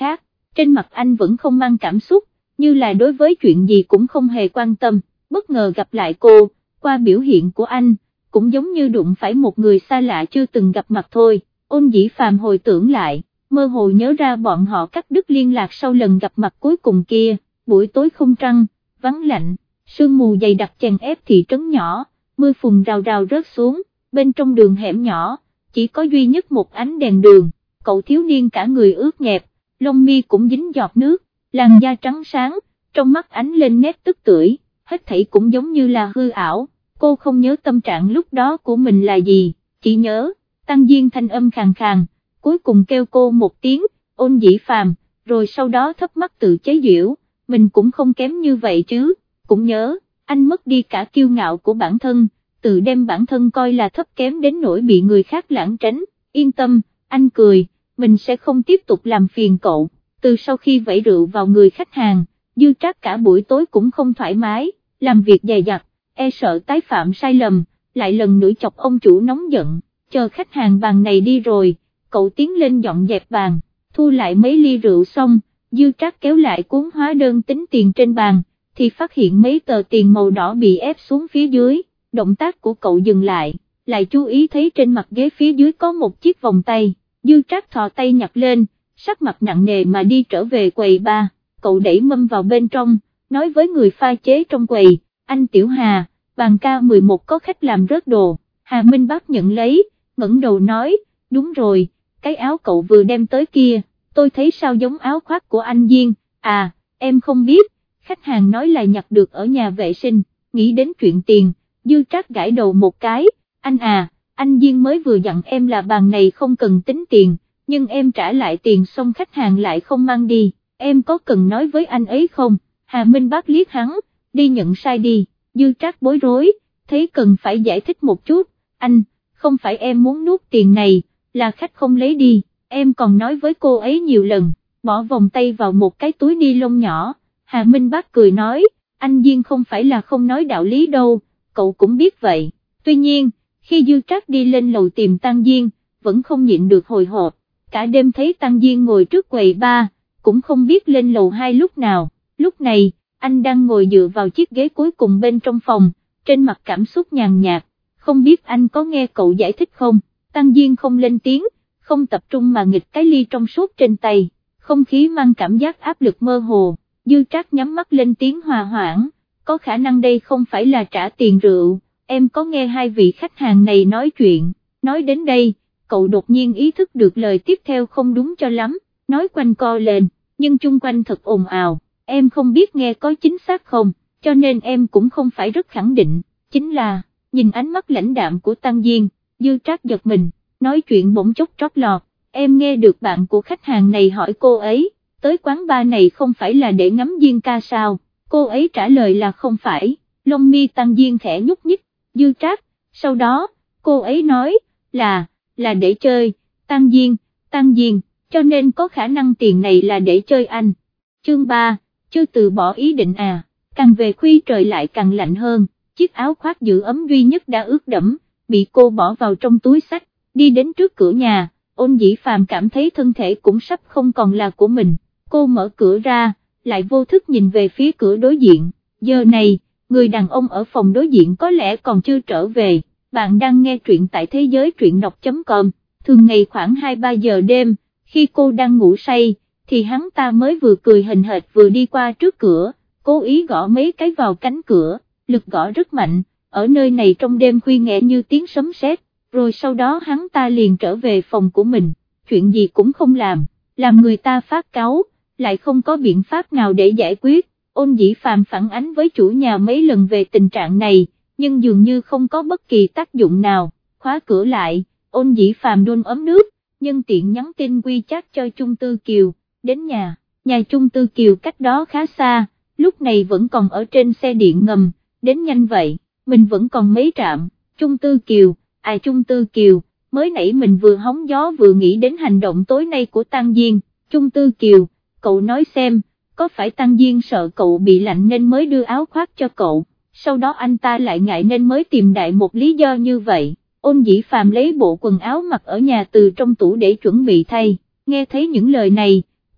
trên mặt anh vẫn không mang cảm xúc, như là đối với chuyện gì cũng không hề quan tâm, bất ngờ gặp lại cô, qua biểu hiện của anh, cũng giống như đụng phải một người xa lạ chưa từng gặp mặt thôi. Ôn Dĩ Phàm hồi tưởng lại, mơ hồ nhớ ra bọn họ cắt đứt liên lạc sau lần gặp mặt cuối cùng kia, buổi tối không trăng, vắng lạnh, sương mù dày đặc chèn ép thị trấn nhỏ, mưa phùn rào rào rớt xuống, bên trong đường hẻm nhỏ, chỉ có duy nhất một ánh đèn đường, cậu thiếu niên cả người ướt nhẹp, lông mi cũng dính giọt nước, làn da trắng sáng, trong mắt ánh lên nét tức tưởi, hết thảy cũng giống như là hư ảo, cô không nhớ tâm trạng lúc đó của mình là gì, chỉ nhớ, Tăng Diên thanh âm khàn khàn, cuối cùng kêu cô một tiếng, Ôn Dĩ Phàm, rồi sau đó thấp mắt tự chế giễu, mình cũng không kém như vậy chứ, cũng nhớ, anh mất đi cả kiêu ngạo của bản thân, tự đem bản thân coi là thấp kém đến nỗi bị người khác lãng tránh, yên tâm, anh cười, mình sẽ không tiếp tục làm phiền cậu. Từ sau khi vẩy rượu vào người khách hàng, Dư Trác cả buổi tối cũng không thoải mái, làm việc dày dặt, e sợ tái phạm sai lầm, lại lần nữa chọc ông chủ nóng giận, chờ khách hàng bàn này đi rồi, cậu tiến lên dọn dẹp bàn, thu lại mấy ly rượu xong, Dư Trác kéo lại cuốn hóa đơn tính tiền trên bàn, thì phát hiện mấy tờ tiền màu đỏ bị ép xuống phía dưới, động tác của cậu dừng lại, lại chú ý thấy trên mặt ghế phía dưới có một chiếc vòng tay, Dư Trác thò tay nhặt lên, sắc mặt nặng nề mà đi trở về quầy bar, cậu đẩy mâm vào bên trong, nói với người pha chế trong quầy, anh Tiểu Hà, bàn ca mười một có khách làm rớt đồ, Hà Minh Bác nhận lấy, ngẩng đầu nói, đúng rồi, cái áo cậu vừa đem tới kia, tôi thấy sao giống áo khoác của anh Diên, à, em không biết, khách hàng nói là nhặt được ở nhà vệ sinh, nghĩ đến chuyện tiền, Dư Trác gãi đầu một cái, anh à, anh Diên mới vừa dặn em là bàn này không cần tính tiền, nhưng em trả lại tiền xong khách hàng lại không mang đi, em có cần nói với anh ấy không? Hà Minh Bác liếc hắn, đi nhận sai đi, Dư Trác bối rối, thấy cần phải giải thích một chút, anh, không phải em muốn nuốt tiền này, là khách không lấy đi, em còn nói với cô ấy nhiều lần, bỏ vòng tay vào một cái túi ni lông nhỏ, Hà Minh Bác cười nói, anh Diên không phải là không nói đạo lý đâu, cậu cũng biết vậy, tuy nhiên, khi Dư Trác đi lên lầu tìm Tăng Diên, vẫn không nhịn được hồi hộp, cả đêm thấy Tăng Diên ngồi trước quầy bar, cũng không biết lên lầu hai lúc nào, lúc này, anh đang ngồi dựa vào chiếc ghế cuối cùng bên trong phòng, trên mặt cảm xúc nhàn nhạt, không biết anh có nghe cậu giải thích không, Tăng Diên không lên tiếng, không tập trung mà nghịch cái ly trong suốt trên tay, không khí mang cảm giác áp lực mơ hồ, Dư Trác nhắm mắt lên tiếng hòa hoãn, có khả năng đây không phải là trả tiền rượu, em có nghe hai vị khách hàng này nói chuyện, nói đến đây, cậu đột nhiên ý thức được lời tiếp theo không đúng cho lắm, nói quanh co lên, nhưng chung quanh thật ồn ào, em không biết nghe có chính xác không, cho nên em cũng không phải rất khẳng định, chính là, nhìn ánh mắt lãnh đạm của Tăng Diên, Dư Trác giật mình, nói chuyện bỗng chốc trót lọt, em nghe được bạn của khách hàng này hỏi cô ấy, tới quán bar này không phải là để ngắm Diên ca sao, cô ấy trả lời là không phải, lông mi Tăng Diên khẽ nhúc nhích, Dư Trác, sau đó, cô ấy nói, là, là để chơi, Tăng Diên, Tăng Diên, cho nên có khả năng tiền này là để chơi anh. Chương ba, chưa từ bỏ ý định à, càng về khuya trời lại càng lạnh hơn, chiếc áo khoác giữ ấm duy nhất đã ướt đẫm, bị cô bỏ vào trong túi xách, đi đến trước cửa nhà, Ôn Dĩ Phàm cảm thấy thân thể cũng sắp không còn là của mình, cô mở cửa ra, lại vô thức nhìn về phía cửa đối diện, giờ này, người đàn ông ở phòng đối diện có lẽ còn chưa trở về, bạn đang nghe truyện tại thế giới truyện đọc chấm com, thường ngày khoảng hai ba giờ đêm, khi cô đang ngủ say, thì hắn ta mới vừa cười hình hệt vừa đi qua trước cửa, cố ý gõ mấy cái vào cánh cửa, lực gõ rất mạnh, ở nơi này trong đêm khuya nghe như tiếng sấm sét, rồi sau đó hắn ta liền trở về phòng của mình, chuyện gì cũng không làm, làm người ta phát cáu, lại không có biện pháp nào để giải quyết. Ôn Dĩ Phàm phản ánh với chủ nhà mấy lần về tình trạng này, nhưng dường như không có bất kỳ tác dụng nào, khóa cửa lại, Ôn Dĩ Phàm đun ấm nước, nhân tiện nhắn tin WeChat cho Chung Tư Kiều, đến nhà, nhà Chung Tư Kiều cách đó khá xa, lúc này vẫn còn ở trên xe điện ngầm, đến nhanh vậy, mình vẫn còn mấy trạm, Chung Tư Kiều, ai Chung Tư Kiều, mới nãy mình vừa hóng gió vừa nghĩ đến hành động tối nay của Tăng Diên, Chung Tư Kiều, cậu nói xem, có phải Tăng Diên sợ cậu bị lạnh nên mới đưa áo khoác cho cậu, sau đó anh ta lại ngại nên mới tìm đại một lý do như vậy. Ôn Dĩ Phàm lấy bộ quần áo mặc ở nhà từ trong tủ để chuẩn bị thay, nghe thấy những lời này,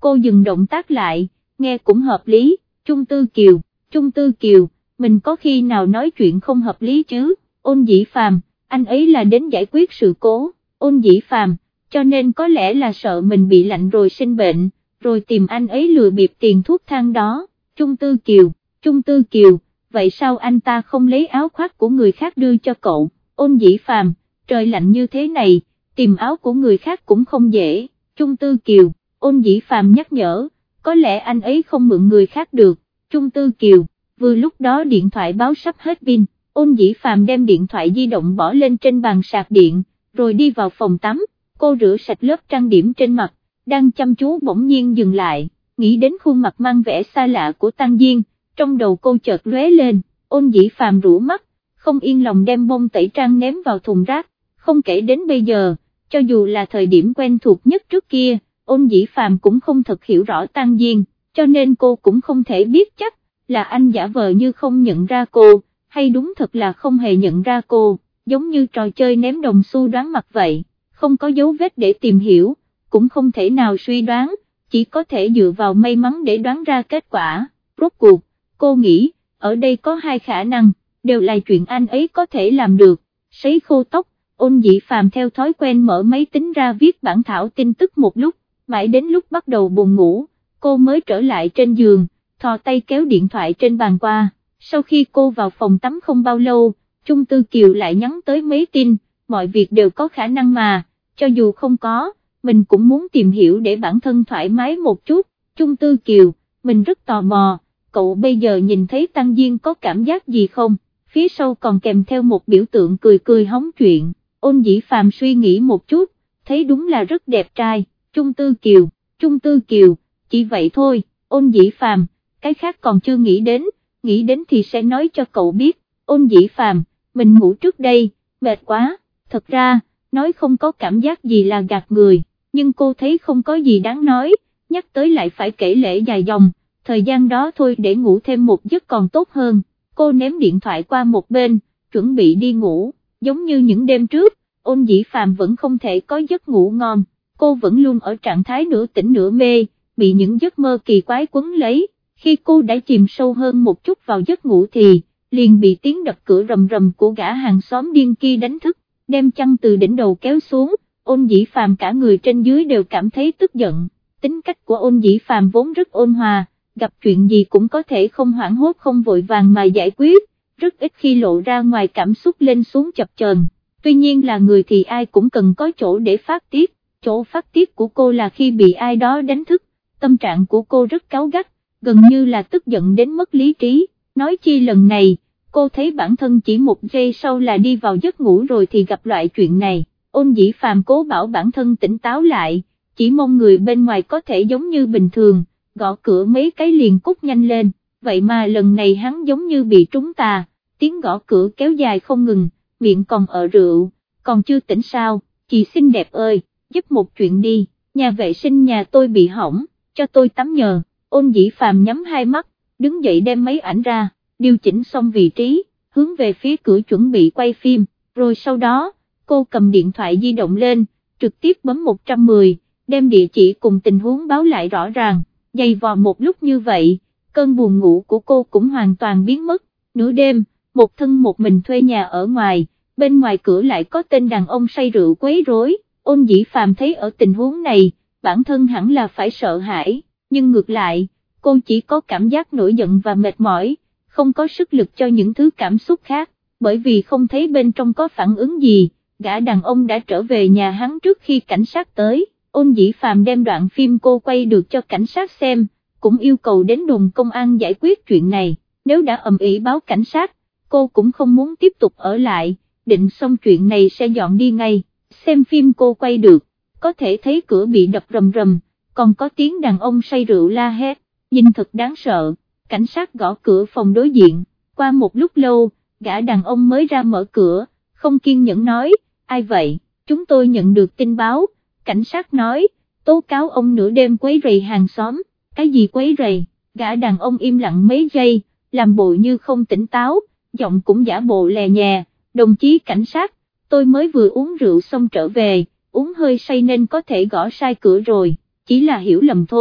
cô dừng động tác lại, nghe cũng hợp lý, Trung Tư Kiều, Trung Tư Kiều, mình có khi nào nói chuyện không hợp lý chứ, Ôn Dĩ Phàm, anh ấy là đến giải quyết sự cố, Ôn Dĩ Phàm, cho nên có lẽ là sợ mình bị lạnh rồi sinh bệnh, rồi tìm anh ấy lừa bịp tiền thuốc thang đó, Trung Tư Kiều, Trung Tư Kiều, vậy sao anh ta không lấy áo khoác của người khác đưa cho cậu, Ôn Dĩ Phàm, trời lạnh như thế này, tìm áo của người khác cũng không dễ, Trung Tư Kiều, Ôn Dĩ Phàm nhắc nhở, có lẽ anh ấy không mượn người khác được, Trung Tư Kiều, vừa lúc đó điện thoại báo sắp hết pin, Ôn Dĩ Phàm đem điện thoại di động bỏ lên trên bàn sạc điện, rồi đi vào phòng tắm, cô rửa sạch lớp trang điểm trên mặt, đang chăm chú bỗng nhiên dừng lại, nghĩ đến khuôn mặt mang vẻ xa lạ của Tăng Diên, trong đầu cô chợt lóe lên, Ôn Dĩ Phàm rũ mắt, không yên lòng đem bông tẩy trang ném vào thùng rác, không kể đến bây giờ, cho dù là thời điểm quen thuộc nhất trước kia, Ôn Dĩ Phàm cũng không thật hiểu rõ Tăng Diên, cho nên cô cũng không thể biết chắc là anh giả vờ như không nhận ra cô, hay đúng thật là không hề nhận ra cô, giống như trò chơi ném đồng xu đoán mặt vậy, không có dấu vết để tìm hiểu, cũng không thể nào suy đoán, chỉ có thể dựa vào may mắn để đoán ra kết quả. Rốt cuộc, cô nghĩ, ở đây có hai khả năng, đều là chuyện anh ấy có thể làm được, sấy khô tóc, Ôn Dĩ Phàm theo thói quen mở máy tính ra viết bản thảo tin tức một lúc, mãi đến lúc bắt đầu buồn ngủ, cô mới trở lại trên giường, thò tay kéo điện thoại trên bàn qua, sau khi cô vào phòng tắm không bao lâu, Trung Tư Kiều lại nhắn tới mấy tin, mọi việc đều có khả năng mà, cho dù không có, mình cũng muốn tìm hiểu để bản thân thoải mái một chút, Trung Tư Kiều, mình rất tò mò, cậu bây giờ nhìn thấy Tăng Diên có cảm giác gì không, phía sau còn kèm theo một biểu tượng cười cười hóng chuyện, Ôn Dĩ Phàm suy nghĩ một chút, thấy đúng là rất đẹp trai, Trung Tư Kiều, Trung Tư Kiều, chỉ vậy thôi, Ôn Dĩ Phàm, cái khác còn chưa nghĩ đến, nghĩ đến thì sẽ nói cho cậu biết, Ôn Dĩ Phàm, mình ngủ trước đây, mệt quá, thật ra, nói không có cảm giác gì là gạt người, nhưng cô thấy không có gì đáng nói, nhắc tới lại phải kể lể dài dòng, thời gian đó thôi để ngủ thêm một giấc còn tốt hơn, cô ném điện thoại qua một bên, chuẩn bị đi ngủ, giống như những đêm trước, Ôn Dĩ Phàm vẫn không thể có giấc ngủ ngon, cô vẫn luôn ở trạng thái nửa tỉnh nửa mê, bị những giấc mơ kỳ quái quấn lấy, khi cô đã chìm sâu hơn một chút vào giấc ngủ thì, liền bị tiếng đập cửa rầm rầm của gã hàng xóm điên kia đánh thức, đem chăn từ đỉnh đầu kéo xuống, Ôn Dĩ Phàm cả người trên dưới đều cảm thấy tức giận, tính cách của Ôn Dĩ Phàm vốn rất ôn hòa, gặp chuyện gì cũng có thể không hoảng hốt không vội vàng mà giải quyết, rất ít khi lộ ra ngoài cảm xúc lên xuống chập chờn, tuy nhiên là người thì ai cũng cần có chỗ để phát tiết, chỗ phát tiết của cô là khi bị ai đó đánh thức, tâm trạng của cô rất cáu gắt, gần như là tức giận đến mất lý trí, nói chi lần này, cô thấy bản thân chỉ một giây sau là đi vào giấc ngủ rồi thì gặp loại chuyện này, Ôn Dĩ Phàm cố bảo bản thân tỉnh táo lại, chỉ mong người bên ngoài có thể giống như bình thường, gõ cửa mấy cái liền cút nhanh lên, vậy mà lần này hắn giống như bị trúng tà, tiếng gõ cửa kéo dài không ngừng, miệng còn ở rượu, còn chưa tỉnh sao, chị xinh đẹp ơi, giúp một chuyện đi, nhà vệ sinh nhà tôi bị hỏng, cho tôi tắm nhờ, Ôn Dĩ Phàm nhắm hai mắt, đứng dậy đem máy ảnh ra, điều chỉnh xong vị trí, hướng về phía cửa chuẩn bị quay phim, rồi sau đó, cô cầm điện thoại di động lên, trực tiếp bấm một trăm mười, đem địa chỉ cùng tình huống báo lại rõ ràng, dày vò một lúc như vậy, cơn buồn ngủ của cô cũng hoàn toàn biến mất, nửa đêm, một thân một mình thuê nhà ở ngoài, bên ngoài cửa lại có tên đàn ông say rượu quấy rối, Ôn Dĩ Phàm thấy ở tình huống này, bản thân hẳn là phải sợ hãi, nhưng ngược lại, cô chỉ có cảm giác nổi giận và mệt mỏi, không có sức lực cho những thứ cảm xúc khác, bởi vì không thấy bên trong có phản ứng gì, gã đàn ông đã trở về nhà hắn trước khi cảnh sát tới, Ôn Dĩ Phàm đem đoạn phim cô quay được cho cảnh sát xem, cũng yêu cầu đến đồn công an giải quyết chuyện này, nếu đã ầm ĩ báo cảnh sát, cô cũng không muốn tiếp tục ở lại, định xong chuyện này sẽ dọn đi ngay, xem phim cô quay được, có thể thấy cửa bị đập rầm rầm, còn có tiếng đàn ông say rượu la hét, nhìn thật đáng sợ, cảnh sát gõ cửa phòng đối diện, qua một lúc lâu, gã đàn ông mới ra mở cửa, không kiên nhẫn nói, ai vậy, chúng tôi nhận được tin báo, cảnh sát nói, tố cáo ông nửa đêm quấy rầy hàng xóm, cái gì quấy rầy, gã đàn ông im lặng mấy giây, làm bộ như không tỉnh táo, giọng cũng giả bộ lè nhè, đồng chí cảnh sát, tôi mới vừa uống rượu xong trở về, uống hơi say nên có thể gõ sai cửa rồi, chỉ là hiểu lầm thôi,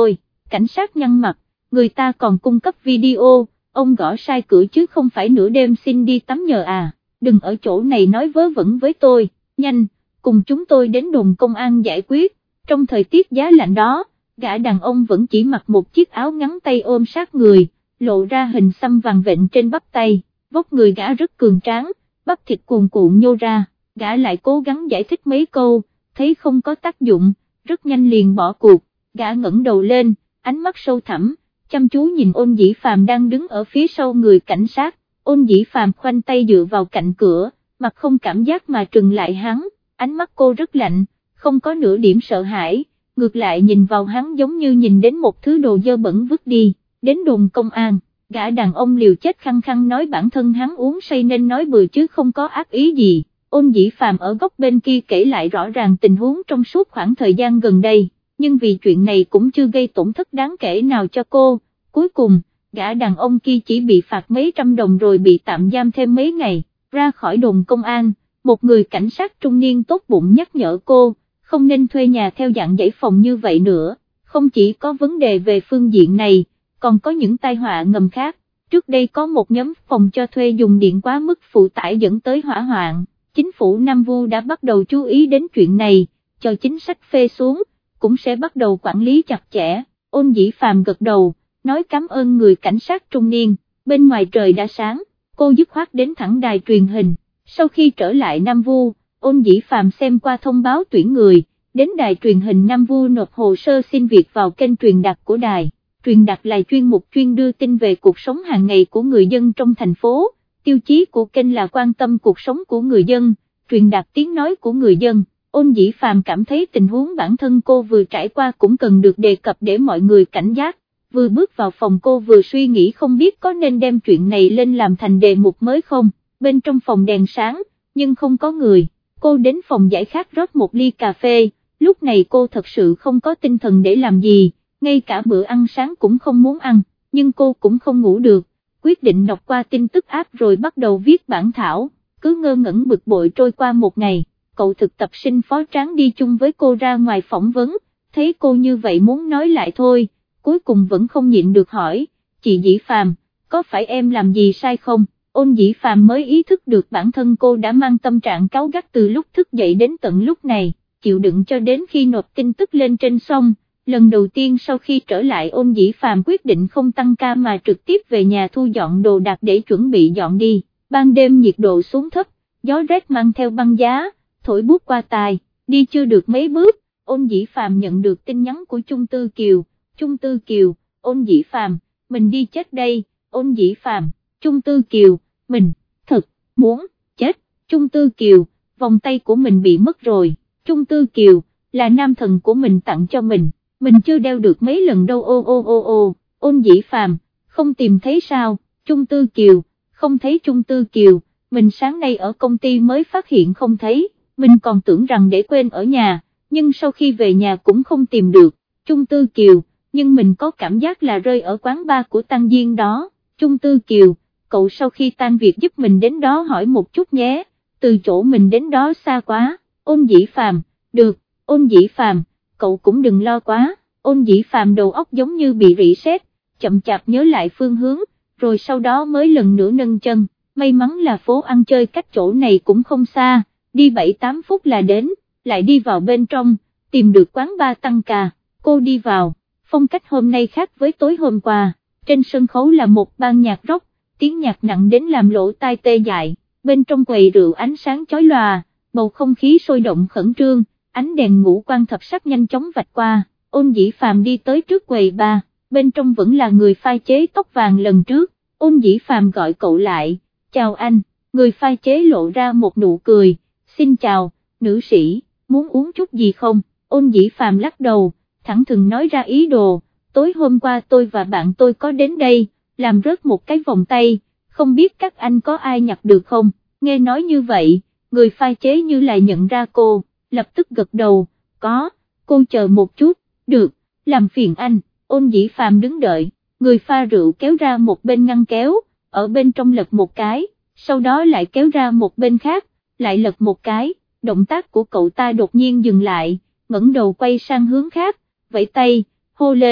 cảnh sát nhăn mặt, người ta còn cung cấp video, ông gõ sai cửa chứ không phải nửa đêm xin đi tắm nhờ à, đừng ở chỗ này nói vớ vẩn với tôi, nhanh, cùng chúng tôi đến đồn công an giải quyết. Trong thời tiết giá lạnh đó, gã đàn ông vẫn chỉ mặc một chiếc áo ngắn tay ôm sát người, lộ ra hình xăm vàng vện trên bắp tay, vóc người gã rất cường tráng, bắp thịt cuồn cuộn nhô ra, gã lại cố gắng giải thích mấy câu, thấy không có tác dụng, rất nhanh liền bỏ cuộc, gã ngẩng đầu lên, ánh mắt sâu thẳm, chăm chú nhìn Ôn Dĩ Phàm đang đứng ở phía sau người cảnh sát. Ôn Dĩ Phàm khoanh tay dựa vào cạnh cửa, mặt không cảm giác mà trừng lại hắn, ánh mắt cô rất lạnh, không có nửa điểm sợ hãi, ngược lại nhìn vào hắn giống như nhìn đến một thứ đồ dơ bẩn vứt đi. Đến đồn công an, gã đàn ông liều chết khăng khăng nói bản thân hắn uống say nên nói bừa chứ không có ác ý gì. Ôn Dĩ Phàm ở góc bên kia kể lại rõ ràng tình huống trong suốt khoảng thời gian gần đây, nhưng vì chuyện này cũng chưa gây tổn thất đáng kể nào cho cô, cuối cùng, gã đàn ông kia chỉ bị phạt mấy trăm đồng rồi bị tạm giam thêm mấy ngày. Ra khỏi đồn công an, một người cảnh sát trung niên tốt bụng nhắc nhở cô, không nên thuê nhà theo dạng dãy phòng như vậy nữa, không chỉ có vấn đề về phương diện này, còn có những tai họa ngầm khác. Trước đây có một nhóm phòng cho thuê dùng điện quá mức phụ tải dẫn tới hỏa hoạn, chính phủ Nam Vu đã bắt đầu chú ý đến chuyện này, cho chính sách phê xuống, cũng sẽ bắt đầu quản lý chặt chẽ. Ôn Dĩ Phàm gật đầu, nói cảm ơn người cảnh sát trung niên. Bên ngoài trời đã sáng, cô dứt khoát đến thẳng đài truyền hình. Sau khi trở lại Nam Vu, Ôn Dĩ Phàm xem qua thông báo tuyển người, đến đài truyền hình Nam Vu nộp hồ sơ xin việc vào kênh truyền đạt của đài. Truyền đạt là chuyên mục chuyên đưa tin về cuộc sống hàng ngày của người dân trong thành phố, tiêu chí của kênh là quan tâm cuộc sống của người dân, truyền đạt tiếng nói của người dân. Ôn Dĩ Phàm cảm thấy tình huống bản thân cô vừa trải qua cũng cần được đề cập để mọi người cảnh giác. Vừa bước vào phòng cô vừa suy nghĩ không biết có nên đem chuyện này lên làm thành đề mục mới không. Bên trong phòng đèn sáng, nhưng không có người, cô đến phòng giải khát rót một ly cà phê, lúc này cô thật sự không có tinh thần để làm gì, ngay cả bữa ăn sáng cũng không muốn ăn, nhưng cô cũng không ngủ được, quyết định đọc qua tin tức app rồi bắt đầu viết bản thảo, cứ ngơ ngẩn bực bội trôi qua một ngày. Cậu thực tập sinh Phó Tráng đi chung với cô ra ngoài phỏng vấn, thấy cô như vậy muốn nói lại thôi, cuối cùng vẫn không nhịn được hỏi, chị Dĩ Phàm, có phải em làm gì sai không? Ôn Dĩ Phàm mới ý thức được bản thân cô đã mang tâm trạng cáu gắt từ lúc thức dậy đến tận lúc này, chịu đựng cho đến khi nộp tin tức lên trên xong. Lần đầu tiên sau khi trở lại Ôn Dĩ Phàm quyết định không tăng ca mà trực tiếp về nhà thu dọn đồ đạc để chuẩn bị dọn đi. Ban đêm nhiệt độ xuống thấp, gió rét mang theo băng giá, thổi buốt qua tai, đi chưa được mấy bước, Ôn Dĩ Phàm nhận được tin nhắn của Chung Tư Kiều. Chung Tư Kiều, Ôn Dĩ Phàm, mình đi chết đây. Ôn Dĩ Phàm, Chung Tư Kiều, mình, thật, muốn, chết. Chung Tư Kiều, vòng tay của mình bị mất rồi. Chung Tư Kiều, là nam thần của mình tặng cho mình, mình chưa đeo được mấy lần đâu. Ô ô ô ô, Ôn Dĩ Phàm, không tìm thấy sao? Chung Tư Kiều, không thấy. Chung Tư Kiều, mình sáng nay ở công ty mới phát hiện không thấy, mình còn tưởng rằng để quên ở nhà, nhưng sau khi về nhà cũng không tìm được. Chung Tư Kiều, nhưng mình có cảm giác là rơi ở quán bar của Tăng Diên đó. Chung Tư Kiều, cậu sau khi tan việc giúp mình đến đó hỏi một chút nhé, từ chỗ mình đến đó xa quá. Ôn Dĩ Phàm, được. Ôn Dĩ Phàm, cậu cũng đừng lo quá. Ôn Dĩ Phàm đầu óc giống như bị reset, chậm chạp nhớ lại phương hướng, rồi sau đó mới lần nữa nâng chân. May mắn là phố ăn chơi cách chỗ này cũng không xa, đi bảy tám phút là đến, lại đi vào bên trong, tìm được quán bar Tăng Ca. Cô đi vào, phong cách hôm nay khác với tối hôm qua, trên sân khấu là một ban nhạc rock, tiếng nhạc nặng đến làm lỗ tai tê dại, bên trong quầy rượu ánh sáng chói lòa, bầu không khí sôi động khẩn trương, ánh đèn ngũ quan thập sắc nhanh chóng vạch qua. Ôn Dĩ Phàm đi tới trước quầy bar, bên trong vẫn là người pha chế tóc vàng lần trước. Ôn Dĩ Phàm gọi cậu lại, chào anh. Người pha chế lộ ra một nụ cười, xin chào, nữ sĩ, muốn uống chút gì không? Ôn Dĩ Phàm lắc đầu, thẳng thừng nói ra ý đồ, tối hôm qua tôi và bạn tôi có đến đây, làm rớt một cái vòng tay, không biết các anh có ai nhặt được không? Nghe nói như vậy, người pha chế như là nhận ra cô, lập tức gật đầu, có. Cô chờ một chút, được, làm phiền anh. Ôn Dĩ Phàm đứng đợi, người pha rượu kéo ra một bên ngăn kéo, ở bên trong lật một cái, sau đó lại kéo ra một bên khác, lại lật một cái, động tác của cậu ta đột nhiên dừng lại, ngẩng đầu quay sang hướng khác, vẫy tay, hô lên,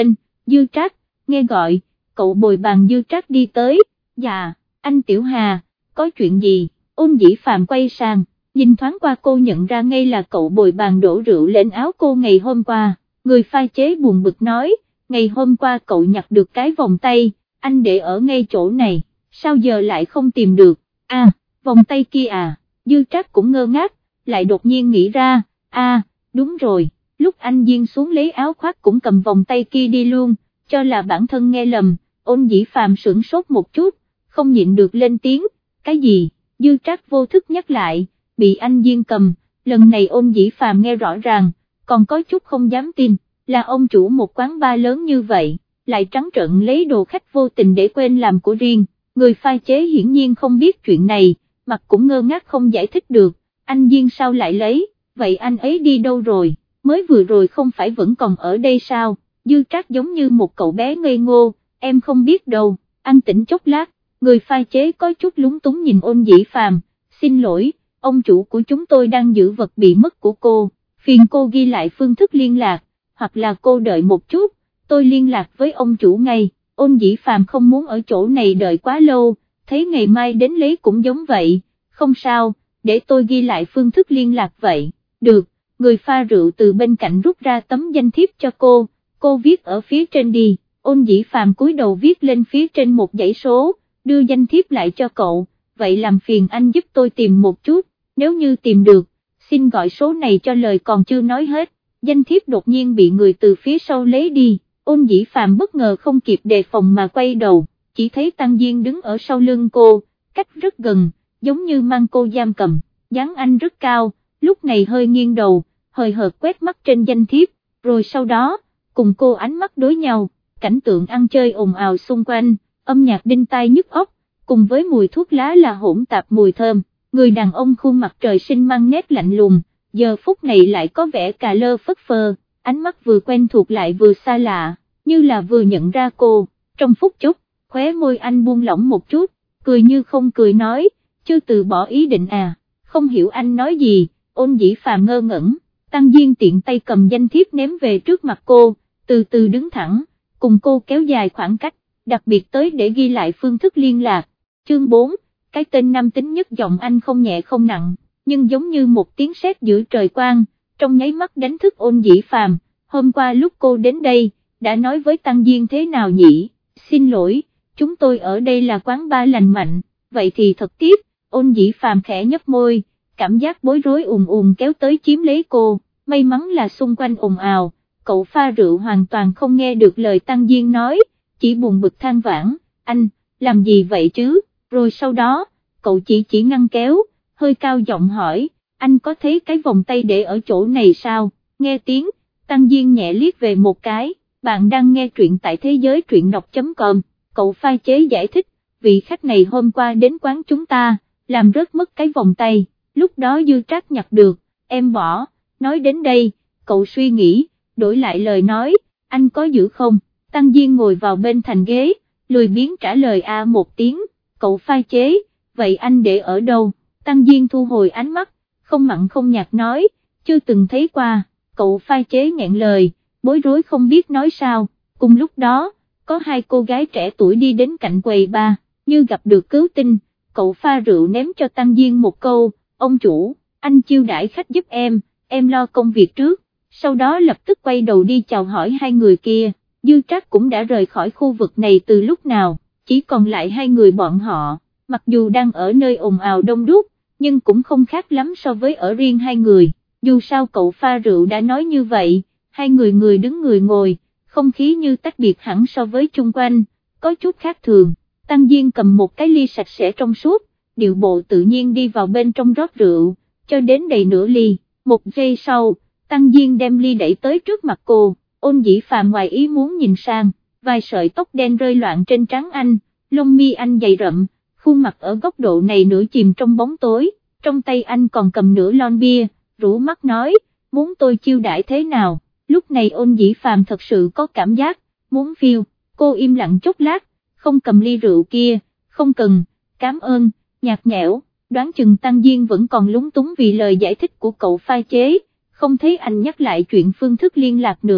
Dư Trác, nghe gọi, cậu bồi bàn Dư Trác đi tới, dạ, anh Tiểu Hà, có chuyện gì, Ôn Dĩ Phạm quay sang, nhìn thoáng qua cô nhận ra ngay là cậu bồi bàn đổ rượu lên áo cô ngày hôm qua, người pha chế buồn bực nói, ngày hôm qua cậu nhặt được cái vòng tay, anh để ở ngay chỗ này, sao giờ lại không tìm được, à, vòng tay kia à, Dư Trác cũng ngơ ngác, lại đột nhiên nghĩ ra, à, đúng rồi, lúc anh Diên xuống lấy áo khoác cũng cầm vòng tay kia đi luôn, cho là bản thân nghe lầm, Ôn Dĩ Phạm sửng sốt một chút, không nhịn được lên tiếng, cái gì, Dư Trác vô thức nhắc lại, bị anh Diên cầm, lần này Ôn Dĩ Phạm nghe rõ ràng, còn có chút không dám tin, là ông chủ một quán bar lớn như vậy, lại trắng trợn lấy đồ khách vô tình để quên làm của riêng, người pha chế hiển nhiên không biết chuyện này, mặt cũng ngơ ngác không giải thích được, anh Diên sao lại lấy, vậy anh ấy đi đâu rồi, mới vừa rồi không phải vẫn còn ở đây sao, Dư Trác giống như một cậu bé ngây ngô, em không biết đâu, anh tỉnh chốc lát, người pha chế có chút lúng túng nhìn Ôn Dĩ Phạm, xin lỗi, ông chủ của chúng tôi đang giữ vật bị mất của cô, phiền cô ghi lại phương thức liên lạc, hoặc là cô đợi một chút, tôi liên lạc với ông chủ ngay, Ôn Dĩ Phạm không muốn ở chỗ này đợi quá lâu, thấy ngày mai đến lấy cũng giống vậy, không sao, để tôi ghi lại phương thức liên lạc vậy, được, người pha rượu từ bên cạnh rút ra tấm danh thiếp cho cô, cô viết ở phía trên đi, Ôn Dĩ Phạm cúi đầu viết lên phía trên một dãy số, đưa danh thiếp lại cho cậu, vậy làm phiền anh giúp tôi tìm một chút, nếu như tìm được, xin gọi số này cho lời còn chưa nói hết, danh thiếp đột nhiên bị người từ phía sau lấy đi, Ôn Dĩ Phạm bất ngờ không kịp đề phòng mà quay đầu, chỉ thấy Tăng Diên đứng ở sau lưng cô, cách rất gần, giống như mang cô giam cầm, dáng anh rất cao, lúc này hơi nghiêng đầu, hời hợt quét mắt trên danh thiếp, rồi sau đó, cùng cô ánh mắt đối nhau, cảnh tượng ăn chơi ồn ào xung quanh, âm nhạc đinh tai nhức óc, cùng với mùi thuốc lá là hỗn tạp mùi thơm, người đàn ông khuôn mặt trời sinh mang nét lạnh lùng, giờ phút này lại có vẻ cà lơ phất phơ, ánh mắt vừa quen thuộc lại vừa xa lạ, như là vừa nhận ra cô, trong phút chốc, khóe môi anh buông lỏng một chút, cười như không cười nói, chưa từ bỏ ý định à, không hiểu anh nói gì, Ôn Dĩ Phạm ngơ ngẩn, Tăng Diên tiện tay cầm danh thiếp ném về trước mặt cô, từ từ đứng thẳng, cùng cô kéo dài khoảng cách, đặc biệt tới để ghi lại phương thức liên lạc, chương bốn, cái tên nam tính nhất giọng anh không nhẹ không nặng, nhưng giống như một tiếng sét giữa trời quang, trong nháy mắt đánh thức Ôn Dĩ Phạm, hôm qua lúc cô đến đây, đã nói với Tăng Diên thế nào nhỉ, xin lỗi, chúng tôi ở đây là quán bar lành mạnh, vậy thì thật tiếc, Ôn Dĩ Phạm khẽ nhấp môi, cảm giác bối rối ùn ùn kéo tới chiếm lấy cô, may mắn là xung quanh ồn ào, cậu pha rượu hoàn toàn không nghe được lời Tăng Diên nói, chỉ buồn bực than vãn, anh, làm gì vậy chứ, rồi sau đó, cậu chỉ chỉ ngăn kéo, hơi cao giọng hỏi, anh có thấy cái vòng tay để ở chỗ này sao, nghe tiếng, Tăng Diên nhẹ liếc về một cái, bạn đang nghe truyện tại thế giới truyện đọc chấm com, cậu pha chế giải thích, vị khách này hôm qua đến quán chúng ta, làm rớt mất cái vòng tay, lúc đó Dư Trác nhặt được, em bỏ, nói đến đây, cậu suy nghĩ, đổi lại lời nói, anh có giữ không, Tăng Diên ngồi vào bên thành ghế, lười biếng trả lời a một tiếng, cậu pha chế, vậy anh để ở đâu, Tăng Diên thu hồi ánh mắt, không mặn không nhạt nói, chưa từng thấy qua, cậu pha chế nghẹn lời, bối rối không biết nói sao, cùng lúc đó, có hai cô gái trẻ tuổi đi đến cạnh quầy bar, như gặp được cứu tinh, cậu pha rượu ném cho Tăng Diên một câu, ông chủ, anh chiêu đãi khách giúp em, em lo công việc trước, sau đó lập tức quay đầu đi chào hỏi hai người kia, Dư Trác cũng đã rời khỏi khu vực này từ lúc nào, chỉ còn lại hai người bọn họ, mặc dù đang ở nơi ồn ào đông đúc, nhưng cũng không khác lắm so với ở riêng hai người, dù sao cậu pha rượu đã nói như vậy, hai người người đứng người ngồi, không khí như tách biệt hẳn so với chung quanh, có chút khác thường, Tăng Diên cầm một cái ly sạch sẽ trong suốt, điệu bộ tự nhiên đi vào bên trong rót rượu, cho đến đầy nửa ly, một giây sau, Tăng Diên đem ly đẩy tới trước mặt cô, Ôn Dĩ Phạm ngoài ý muốn nhìn sang, vài sợi tóc đen rơi loạn trên trán anh, lông mi anh dày rậm, khuôn mặt ở góc độ này nửa chìm trong bóng tối, trong tay anh còn cầm nửa lon bia, rủ mắt nói, muốn tôi chiêu đãi thế nào, lúc này Ôn Dĩ Phạm thật sự có cảm giác, muốn phiêu, cô im lặng chốc lát, không cầm ly rượu kia, không cần, cảm ơn, nhạt nhẽo, đoán chừng Tăng Diên vẫn còn lúng túng vì lời giải thích của cậu pha chế, không thấy anh nhắc lại chuyện phương thức liên lạc nữa,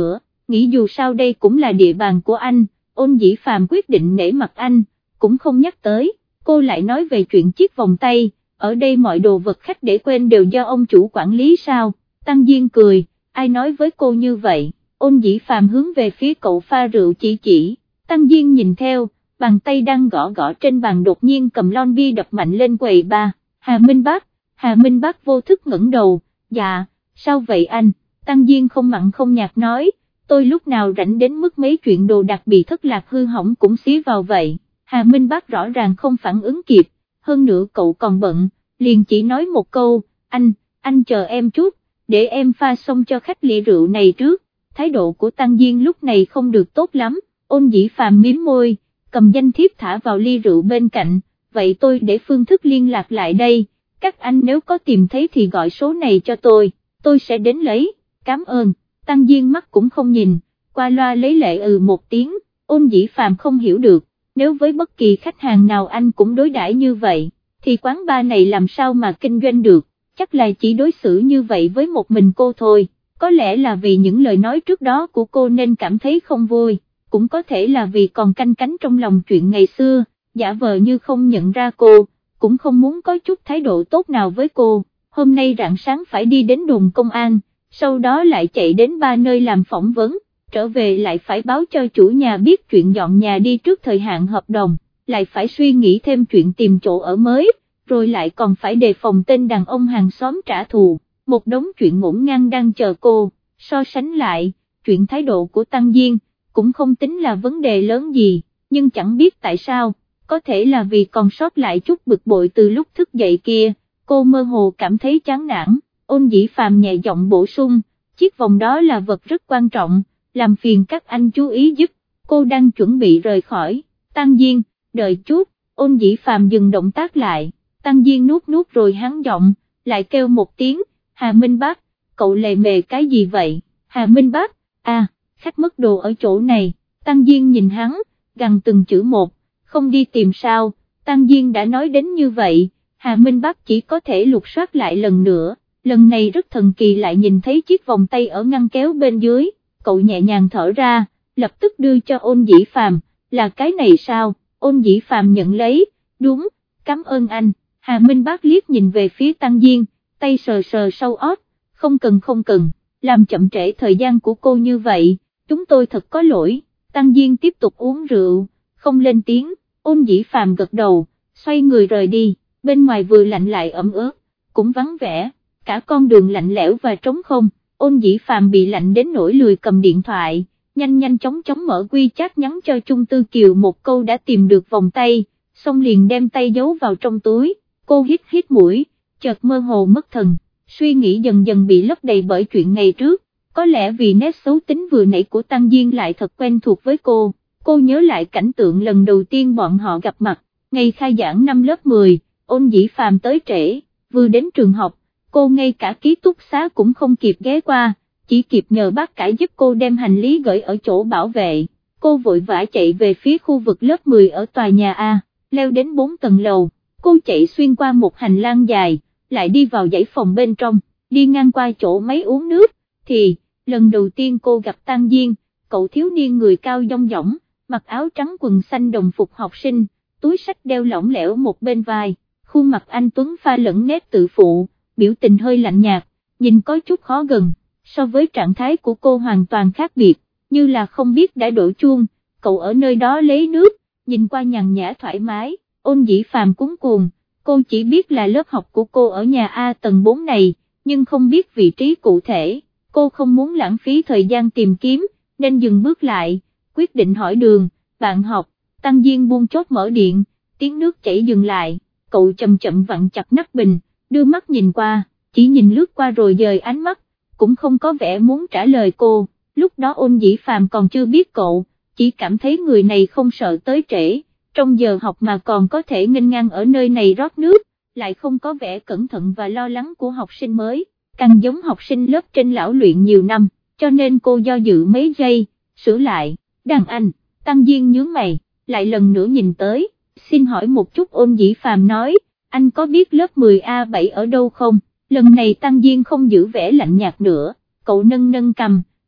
nghĩ dù sao đây cũng là địa bàn của anh, Ôn Dĩ Phàm quyết định nể mặt anh, cũng không nhắc tới. Cô lại nói về chuyện chiếc vòng tay, ở đây mọi đồ vật khách để quên đều do ông chủ quản lý sao? Tăng Diên cười, ai nói với cô như vậy? Ôn Dĩ Phàm hướng về phía cậu pha rượu chỉ chỉ, Tăng Diên nhìn theo, bàn tay đang gõ gõ trên bàn đột nhiên cầm lon bia đập mạnh lên quầy ba. Hà Minh Bác, Hà Minh Bác vô thức ngẩng đầu, dạ, sao vậy anh? Tăng Diên không mặn không nhạt nói, tôi lúc nào rảnh đến mức mấy chuyện đồ đạc bị thất lạc hư hỏng cũng xí vào vậy. Hà Minh Bác rõ ràng không phản ứng kịp, hơn nữa cậu còn bận, liền chỉ nói một câu, anh, anh chờ em chút, để em pha xong cho khách ly rượu này trước. Thái độ của Tăng Diên lúc này không được tốt lắm, Ôn Dĩ Phàm mím môi, cầm danh thiếp thả vào ly rượu bên cạnh, vậy tôi để phương thức liên lạc lại đây, các anh nếu có tìm thấy thì gọi số này cho tôi, tôi sẽ đến lấy, cảm ơn. Tăng Diên mắt cũng không nhìn, qua loa lấy lệ ừ một tiếng, Ôn Dĩ Phàm không hiểu được, nếu với bất kỳ khách hàng nào anh cũng đối đãi như vậy, thì quán bar này làm sao mà kinh doanh được, chắc là chỉ đối xử như vậy với một mình cô thôi, có lẽ là vì những lời nói trước đó của cô nên cảm thấy không vui, cũng có thể là vì còn canh cánh trong lòng chuyện ngày xưa, giả vờ như không nhận ra cô, cũng không muốn có chút thái độ tốt nào với cô, hôm nay rạng sáng phải đi đến đồn công an, sau đó lại chạy đến ba nơi làm phỏng vấn, trở về lại phải báo cho chủ nhà biết chuyện dọn nhà đi trước thời hạn hợp đồng, lại phải suy nghĩ thêm chuyện tìm chỗ ở mới, rồi lại còn phải đề phòng tên đàn ông hàng xóm trả thù, một đống chuyện ngổn ngang đang chờ cô, so sánh lại, chuyện thái độ của Tăng Diên, cũng không tính là vấn đề lớn gì, nhưng chẳng biết tại sao, có thể là vì còn sót lại chút bực bội từ lúc thức dậy kia, cô mơ hồ cảm thấy chán nản. Ôn Dĩ Phàm nhẹ giọng bổ sung, chiếc vòng đó là vật rất quan trọng, làm phiền các anh chú ý giúp, cô đang chuẩn bị rời khỏi, Tăng Diên, đợi chút, Ôn Dĩ Phàm dừng động tác lại, Tăng Diên nuốt nuốt rồi hắn giọng, lại kêu một tiếng, Hà Minh Bác, cậu lề mề cái gì vậy, Hà Minh Bác, à, khách mất đồ ở chỗ này, Tăng Diên nhìn hắn, gằn từng chữ một, không đi tìm sao, Tăng Diên đã nói đến như vậy, Hà Minh Bác chỉ có thể lục soát lại lần nữa. Lần này rất thần kỳ lại nhìn thấy chiếc vòng tay ở ngăn kéo bên dưới, cậu nhẹ nhàng thở ra, lập tức đưa cho Ôn Dĩ Phàm, là cái này sao, Ôn Dĩ Phàm nhận lấy, đúng, cảm ơn anh, Hà Minh Bác liếc nhìn về phía Tăng Diên, tay sờ sờ sau ót, không cần không cần, làm chậm trễ thời gian của cô như vậy, chúng tôi thật có lỗi, Tăng Diên tiếp tục uống rượu, không lên tiếng, Ôn Dĩ Phàm gật đầu, xoay người rời đi, bên ngoài vừa lạnh lại ẩm ướt, cũng vắng vẻ. Cả con đường lạnh lẽo và trống không, Ôn Dĩ Phàm bị lạnh đến nỗi lười cầm điện thoại, nhanh nhanh chóng chóng mở WeChat nhắn cho Chung Tư Kiều một câu đã tìm được vòng tay, xong liền đem tay giấu vào trong túi, cô hít hít mũi, chợt mơ hồ mất thần, suy nghĩ dần dần bị lấp đầy bởi chuyện ngày trước, có lẽ vì nét xấu tính vừa nãy của Tăng Diên lại thật quen thuộc với cô, cô nhớ lại cảnh tượng lần đầu tiên bọn họ gặp mặt, ngày khai giảng năm lớp mười, Ôn Dĩ Phàm tới trễ, vừa đến trường học, cô ngay cả ký túc xá cũng không kịp ghé qua, chỉ kịp nhờ bác cải giúp cô đem hành lý gửi ở chỗ bảo vệ, cô vội vã chạy về phía khu vực lớp mười ở tòa nhà A, leo đến bốn tầng lầu, cô chạy xuyên qua một hành lang dài, lại đi vào dãy phòng bên trong, đi ngang qua chỗ máy uống nước, thì, lần đầu tiên cô gặp Tăng Diên, cậu thiếu niên người cao dong dỏng, mặc áo trắng quần xanh đồng phục học sinh, túi xách đeo lỏng lẻo một bên vai, khuôn mặt anh tuấn pha lẫn nét tự phụ, biểu tình hơi lạnh nhạt, nhìn có chút khó gần, so với trạng thái của cô hoàn toàn khác biệt, như là không biết đã đổ chuông, cậu ở nơi đó lấy nước, nhìn qua nhàn nhã thoải mái, Ôn Dĩ Phàm cuống cuồng, cô chỉ biết là lớp học của cô ở nhà A tầng bốn này, nhưng không biết vị trí cụ thể, cô không muốn lãng phí thời gian tìm kiếm, nên dừng bước lại, quyết định hỏi đường, bạn học, Tăng Diên buông chốt mở điện, tiếng nước chảy dừng lại, cậu chậm chậm vặn chặt nắp bình, đưa mắt nhìn qua, chỉ nhìn lướt qua rồi dời ánh mắt, cũng không có vẻ muốn trả lời cô, lúc đó Ôn Dĩ Phàm còn chưa biết cậu, chỉ cảm thấy người này không sợ tới trễ, trong giờ học mà còn có thể nghênh ngang ở nơi này rót nước, lại không có vẻ cẩn thận và lo lắng của học sinh mới, càng giống học sinh lớp trên lão luyện nhiều năm, cho nên cô do dự mấy giây, sửa lại, đàn anh, Tăng Diên nhướng mày, lại lần nữa nhìn tới, xin hỏi một chút. Ôn Dĩ Phàm nói, anh có biết lớp mười A bảy ở đâu không? Lần này Tăng Diên không giữ vẻ lạnh nhạt nữa, cậu nâng nâng cằm,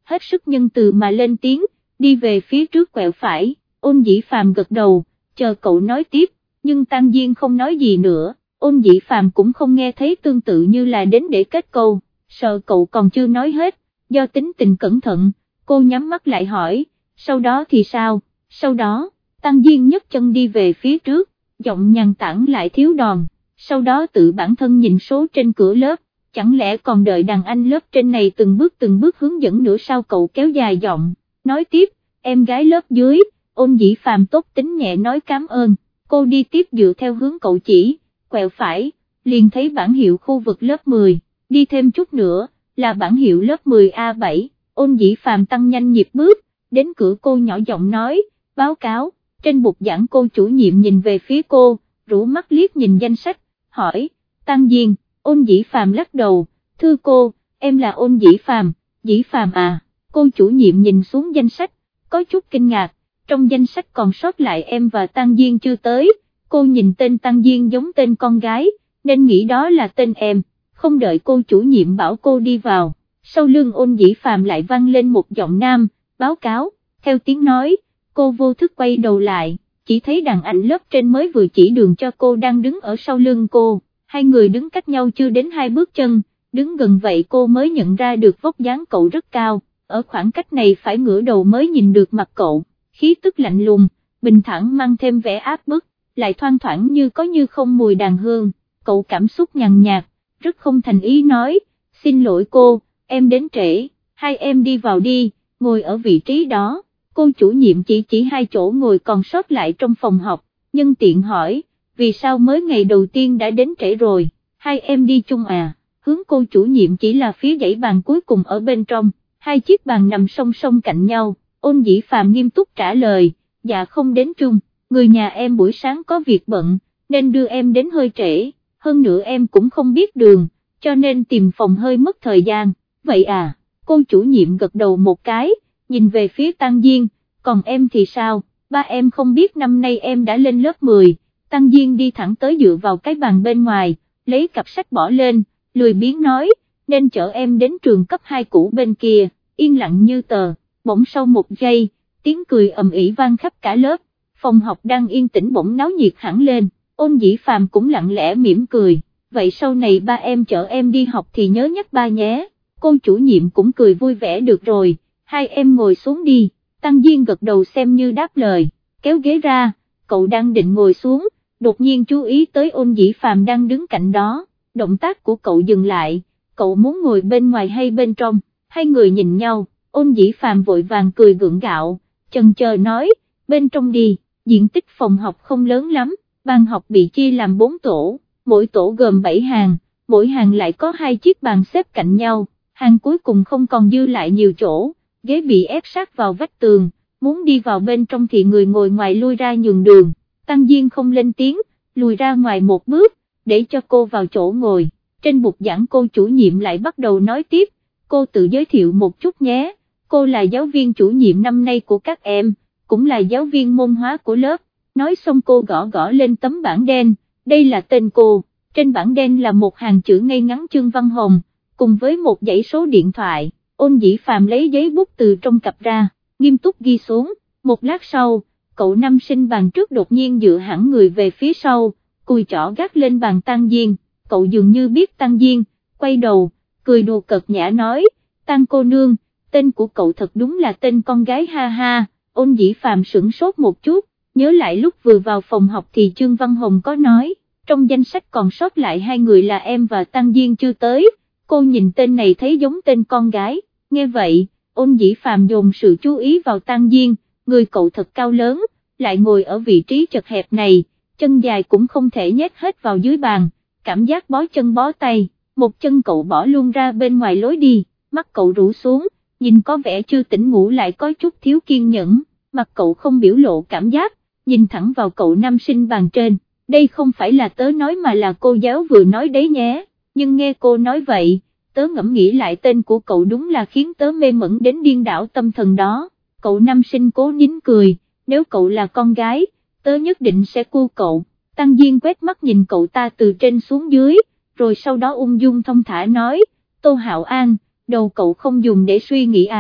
hết sức nhân từ mà lên tiếng, đi về phía trước quẹo phải. Ôn Dĩ Phàm gật đầu, chờ cậu nói tiếp, nhưng Tăng Diên không nói gì nữa. Ôn Dĩ Phàm cũng không nghe thấy, tương tự như là đến để kết câu, sợ cậu còn chưa nói hết, do tính tình cẩn thận, cô nhắm mắt lại hỏi, sau đó thì sao? Sau đó, Tăng Diên nhấc chân đi về phía trước, giọng nhàn tản lại thiếu đòn, sau đó tự bản thân nhìn số trên cửa lớp, chẳng lẽ còn đợi đàn anh lớp trên này từng bước từng bước hướng dẫn nữa sao? Cậu kéo dài giọng, nói tiếp, em gái lớp dưới. Ôn Dĩ Phàm tốt tính nhẹ nói cảm ơn, cô đi tiếp dựa theo hướng cậu chỉ, quẹo phải, liền thấy bảng hiệu khu vực lớp mười, đi thêm chút nữa, là bảng hiệu lớp mười A bảy, Ôn Dĩ Phàm tăng nhanh nhịp bước, đến cửa cô nhỏ giọng nói, báo cáo. Trên bục giảng cô chủ nhiệm nhìn về phía cô, rũ mắt liếc nhìn danh sách, hỏi, Tăng Diên. Ôn Dĩ Phàm lắc đầu, thưa cô, em là Ôn Dĩ Phàm. Dĩ Phàm à? Cô chủ nhiệm nhìn xuống danh sách, có chút kinh ngạc, trong danh sách còn sót lại em và Tăng Diên chưa tới. Cô nhìn tên Tăng Diên giống tên con gái, nên nghĩ đó là tên em, không đợi cô chủ nhiệm bảo cô đi vào, sau lưng Ôn Dĩ Phàm lại vang lên một giọng nam, báo cáo. Theo tiếng nói, cô vô thức quay đầu lại, chỉ thấy đàn anh lớp trên mới vừa chỉ đường cho cô đang đứng ở sau lưng cô, hai người đứng cách nhau chưa đến hai bước chân, đứng gần vậy cô mới nhận ra được vóc dáng cậu rất cao, ở khoảng cách này phải ngửa đầu mới nhìn được mặt cậu, khí tức lạnh lùng, bình thản mang thêm vẻ áp bức, lại thoang thoảng như có như không mùi đàn hương. Cậu cảm xúc nhàn nhạt, rất không thành ý nói, xin lỗi cô, em đến trễ, hai em đi vào đi, ngồi ở vị trí đó. Cô chủ nhiệm chỉ chỉ hai chỗ ngồi còn sót lại trong phòng học, nhân tiện hỏi, vì sao mới ngày đầu tiên đã đến trễ rồi, hai em đi chung à? Hướng cô chủ nhiệm chỉ là phía dãy bàn cuối cùng ở bên trong, hai chiếc bàn nằm song song cạnh nhau. Ôn Dĩ Phàm nghiêm túc trả lời, dạ không đến chung, người nhà em buổi sáng có việc bận, nên đưa em đến hơi trễ, hơn nữa em cũng không biết đường, cho nên tìm phòng hơi mất thời gian. Vậy à? Cô chủ nhiệm gật đầu một cái, nhìn về phía Tăng Diên, còn em thì sao? Ba em không biết năm nay em đã lên lớp mười, Tăng Diên đi thẳng tới dựa vào cái bàn bên ngoài, lấy cặp sách bỏ lên, lười biếng nói, nên chở em đến trường cấp hai cũ bên kia. Yên lặng như tờ, bỗng sau một giây, tiếng cười ầm ĩ vang khắp cả lớp, phòng học đang yên tĩnh bỗng náo nhiệt hẳn lên. Ôn Dĩ Phàm cũng lặng lẽ mỉm cười, vậy sau này ba em chở em đi học thì nhớ nhắc ba nhé. Cô chủ nhiệm cũng cười vui vẻ, được rồi, hai em ngồi xuống đi. Tăng Diên gật đầu xem như đáp lời, kéo ghế ra, cậu đang định ngồi xuống, đột nhiên chú ý tới Ôn Dĩ Phàm đang đứng cạnh đó, động tác của cậu dừng lại, cậu muốn ngồi bên ngoài hay bên trong? Hai người nhìn nhau, Ôn Dĩ Phàm vội vàng cười gượng gạo, chần chờ nói, bên trong đi. Diện tích phòng học không lớn lắm, bàn học bị chia làm bốn tổ, mỗi tổ gồm bảy hàng, mỗi hàng lại có hai chiếc bàn xếp cạnh nhau, hàng cuối cùng không còn dư lại nhiều chỗ, ghế bị ép sát vào vách tường, muốn đi vào bên trong thì người ngồi ngoài lui ra nhường đường. Tăng Diên không lên tiếng, lùi ra ngoài một bước, để cho cô vào chỗ ngồi. Trên bục giảng cô chủ nhiệm lại bắt đầu nói tiếp, cô tự giới thiệu một chút nhé, cô là giáo viên chủ nhiệm năm nay của các em, cũng là giáo viên môn hóa của lớp. Nói xong cô gõ gõ lên tấm bảng đen, đây là tên cô, trên bảng đen là một hàng chữ ngay ngắn Trương Văn Hồng, cùng với một dãy số điện thoại. Ôn Dĩ Phàm lấy giấy bút từ trong cặp ra, nghiêm túc ghi xuống, một lát sau, cậu nam sinh bàn trước đột nhiên dựa hẳn người về phía sau, cùi chỏ gác lên bàn Tăng Diên, cậu dường như biết Tăng Diên, quay đầu, cười đùa cợt nhã nói, Tăng cô nương, tên của cậu thật đúng là tên con gái ha ha. Ôn Dĩ Phàm sửng sốt một chút, nhớ lại lúc vừa vào phòng học thì Trương Văn Hồng có nói, trong danh sách còn sót lại hai người là em và Tăng Diên chưa tới, cô nhìn tên này thấy giống tên con gái. Nghe vậy, Ôn Dĩ Phàm dồn sự chú ý vào Tăng Diên, người cậu thật cao lớn, lại ngồi ở vị trí chật hẹp này, chân dài cũng không thể nhét hết vào dưới bàn, cảm giác bó chân bó tay, một chân cậu bỏ luôn ra bên ngoài lối đi, mắt cậu rũ xuống, nhìn có vẻ chưa tỉnh ngủ lại có chút thiếu kiên nhẫn, mặt cậu không biểu lộ cảm giác, nhìn thẳng vào cậu nam sinh bàn trên, đây không phải là tớ nói mà là cô giáo vừa nói đấy nhé, nhưng nghe cô nói vậy, tớ ngẫm nghĩ lại tên của cậu đúng là khiến tớ mê mẩn đến điên đảo tâm thần đó. Cậu nam sinh cố nín cười, nếu cậu là con gái, tớ nhất định sẽ cua cậu. Tăng Diên quét mắt nhìn cậu ta từ trên xuống dưới, rồi sau đó ung dung thong thả nói, Tô Hạo An, đầu cậu không dùng để suy nghĩ à?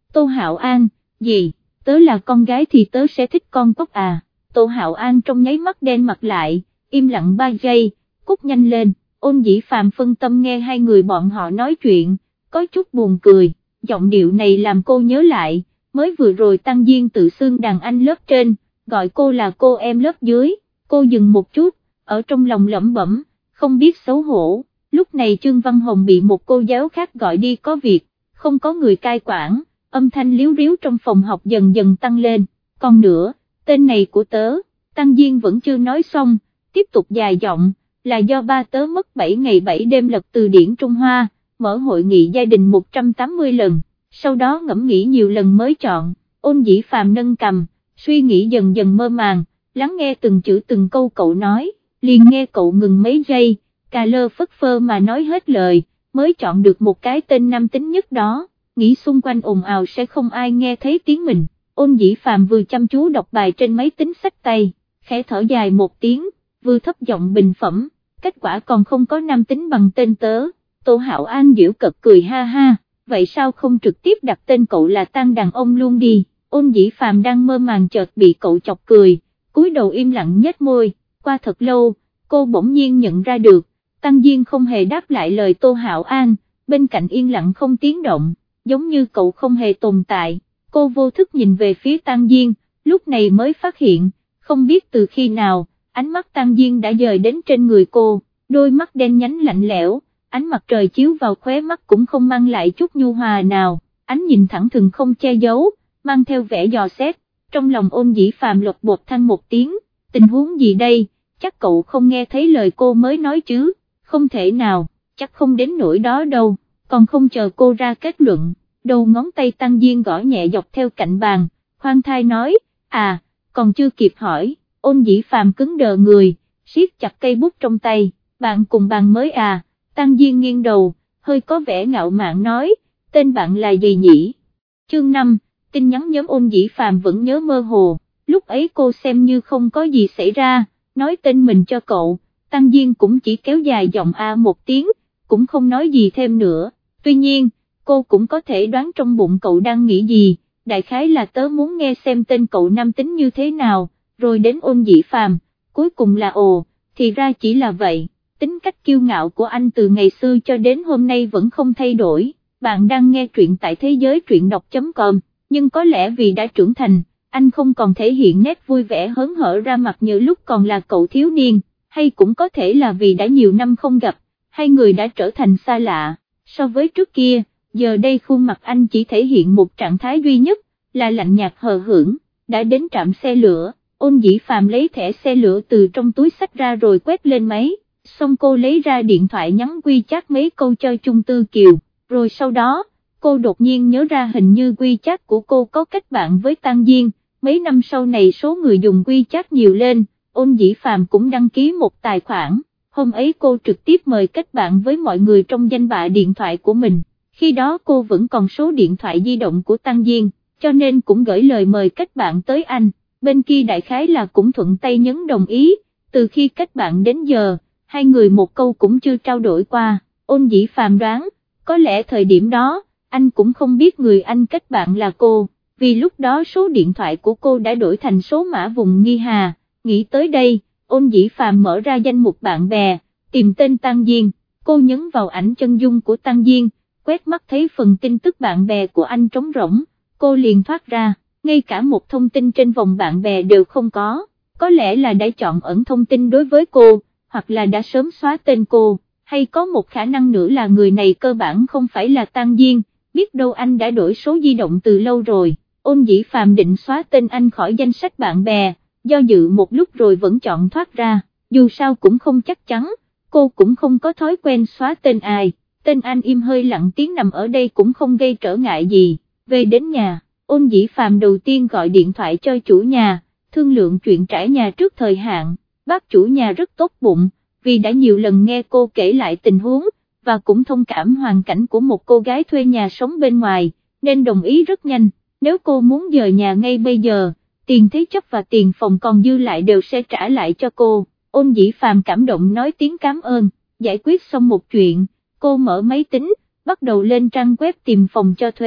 Tô Hạo An, gì, tớ là con gái thì tớ sẽ thích con cóc à? Tô Hạo An trong nháy mắt đen mặt lại, im lặng ba giây, cút nhanh lên. Ôn Dĩ Phàm phân tâm nghe hai người bọn họ nói chuyện, có chút buồn cười, giọng điệu này làm cô nhớ lại, mới vừa rồi Tăng Diên tự xưng đàn anh lớp trên, gọi cô là cô em lớp dưới, cô dừng một chút, ở trong lòng lẩm bẩm, không biết xấu hổ. Lúc này Trương Văn Hồng bị một cô giáo khác gọi đi có việc, không có người cai quản, âm thanh líu ríu trong phòng học dần dần tăng lên, còn nữa, tên này của tớ, Tăng Diên vẫn chưa nói xong, tiếp tục dài giọng, là do ba tớ mất bảy ngày bảy đêm lật từ điển Trung Hoa, mở hội nghị gia đình một trăm tám mươi lần, sau đó ngẫm nghĩ nhiều lần mới chọn. Ôn Dĩ Phàm nâng cằm, suy nghĩ dần dần mơ màng, lắng nghe từng chữ từng câu cậu nói, liền nghe cậu ngừng mấy giây, cà lơ phất phơ mà nói hết lời, mới chọn được một cái tên nam tính nhất đó, nghĩ xung quanh ồn ào sẽ không ai nghe thấy tiếng mình. Ôn Dĩ Phàm vừa chăm chú đọc bài trên máy tính xách tay, khẽ thở dài một tiếng, vừa thấp giọng bình phẩm, kết quả còn không có nam tính bằng tên tớ. Tô Hạo An giễu cợt cười ha ha, vậy sao không trực tiếp đặt tên cậu là Tăng đàn ông luôn đi. Ôn Dĩ Phàm đang mơ màng chợt bị cậu chọc cười, cúi đầu im lặng nhếch môi, qua thật lâu, cô bỗng nhiên nhận ra được, Tăng Diên không hề đáp lại lời Tô Hạo An, bên cạnh yên lặng không tiếng động, giống như cậu không hề tồn tại. Cô vô thức nhìn về phía Tăng Diên, lúc này mới phát hiện, không biết từ khi nào, ánh mắt Tăng Diên đã dời đến trên người cô, đôi mắt đen nhánh lạnh lẽo, ánh mặt trời chiếu vào khóe mắt cũng không mang lại chút nhu hòa nào, ánh nhìn thẳng thừng không che giấu, mang theo vẻ dò xét. Trong lòng Ôn Dĩ Phàm lột bột than một tiếng, tình huống gì đây, chắc cậu không nghe thấy lời cô mới nói chứ, không thể nào, chắc không đến nỗi đó đâu, còn không chờ cô ra kết luận, đầu ngón tay Tăng Diên gõ nhẹ dọc theo cạnh bàn, khoan thai nói, à, còn chưa kịp hỏi, Ôn Dĩ Phàm cứng đờ người, siết chặt cây bút trong tay, bạn cùng bàn mới à? Tăng Diên nghiêng đầu, hơi có vẻ ngạo mạn nói, tên bạn là gì nhỉ? Chương năm, tin nhắn nhóm. Ôn Dĩ Phàm vẫn nhớ mơ hồ, lúc ấy cô xem như không có gì xảy ra, nói tên mình cho cậu, Tăng Diên cũng chỉ kéo dài giọng A một tiếng, cũng không nói gì thêm nữa, tuy nhiên, cô cũng có thể đoán trong bụng cậu đang nghĩ gì, đại khái là tớ muốn nghe xem tên cậu nam tính như thế nào, rồi đến Ôn Dĩ Phàm, cuối cùng là ồ, thì ra chỉ là vậy. Tính cách kiêu ngạo của anh từ ngày xưa cho đến hôm nay vẫn không thay đổi. Bạn đang nghe truyện tại thế giới truyện đọc chấm com, nhưng có lẽ vì đã trưởng thành, anh không còn thể hiện nét vui vẻ hớn hở ra mặt như lúc còn là cậu thiếu niên, hay cũng có thể là vì đã nhiều năm không gặp, hai người đã trở thành xa lạ. So với trước kia, giờ đây khuôn mặt anh chỉ thể hiện một trạng thái duy nhất, là lạnh nhạt hờ hững. Đã đến trạm xe lửa, Ôn Dĩ Phàm lấy thẻ xe lửa từ trong túi xách ra rồi quét lên máy. Xong cô lấy ra điện thoại nhắn WeChat mấy câu cho Chung Tư Kiều, rồi sau đó, cô đột nhiên nhớ ra hình như WeChat của cô có kết bạn với Tăng Diên, mấy năm sau này số người dùng WeChat nhiều lên, Ôn Dĩ Phàm cũng đăng ký một tài khoản, hôm ấy cô trực tiếp mời kết bạn với mọi người trong danh bạ điện thoại của mình, khi đó cô vẫn còn số điện thoại di động của Tăng Diên, cho nên cũng gửi lời mời kết bạn tới anh, bên kia đại khái là cũng thuận tay nhấn đồng ý, từ khi kết bạn đến giờ, hai người một câu cũng chưa trao đổi qua. Ôn Dĩ Phàm đoán, có lẽ thời điểm đó, anh cũng không biết người anh kết bạn là cô, vì lúc đó số điện thoại của cô đã đổi thành số mã vùng Nghi Hà. Nghĩ tới đây, Ôn Dĩ Phàm mở ra danh mục bạn bè, tìm tên Tăng Diên, cô nhấn vào ảnh chân dung của Tăng Diên, quét mắt thấy phần tin tức bạn bè của anh trống rỗng, cô liền thoát ra, ngay cả một thông tin trên vòng bạn bè đều không có, có lẽ là đã chọn ẩn thông tin đối với cô, hoặc là đã sớm xóa tên cô, hay có một khả năng nữa là người này cơ bản không phải là Tăng Diên, biết đâu anh đã đổi số di động từ lâu rồi. Ôn Dĩ Phàm định xóa tên anh khỏi danh sách bạn bè, do dự một lúc rồi vẫn chọn thoát ra, dù sao cũng không chắc chắn, cô cũng không có thói quen xóa tên ai, tên anh im hơi lặng tiếng nằm ở đây cũng không gây trở ngại gì. Về đến nhà, Ôn Dĩ Phàm đầu tiên gọi điện thoại cho chủ nhà, thương lượng chuyện trả nhà trước thời hạn. Bác chủ nhà rất tốt bụng, vì đã nhiều lần nghe cô kể lại tình huống, và cũng thông cảm hoàn cảnh của một cô gái thuê nhà sống bên ngoài, nên đồng ý rất nhanh, nếu cô muốn dời nhà ngay bây giờ, tiền thế chấp và tiền phòng còn dư lại đều sẽ trả lại cho cô. Ôn Dĩ Phàm cảm động nói tiếng cảm ơn, giải quyết xong một chuyện, cô mở máy tính, bắt đầu lên trang web tìm phòng cho thuê,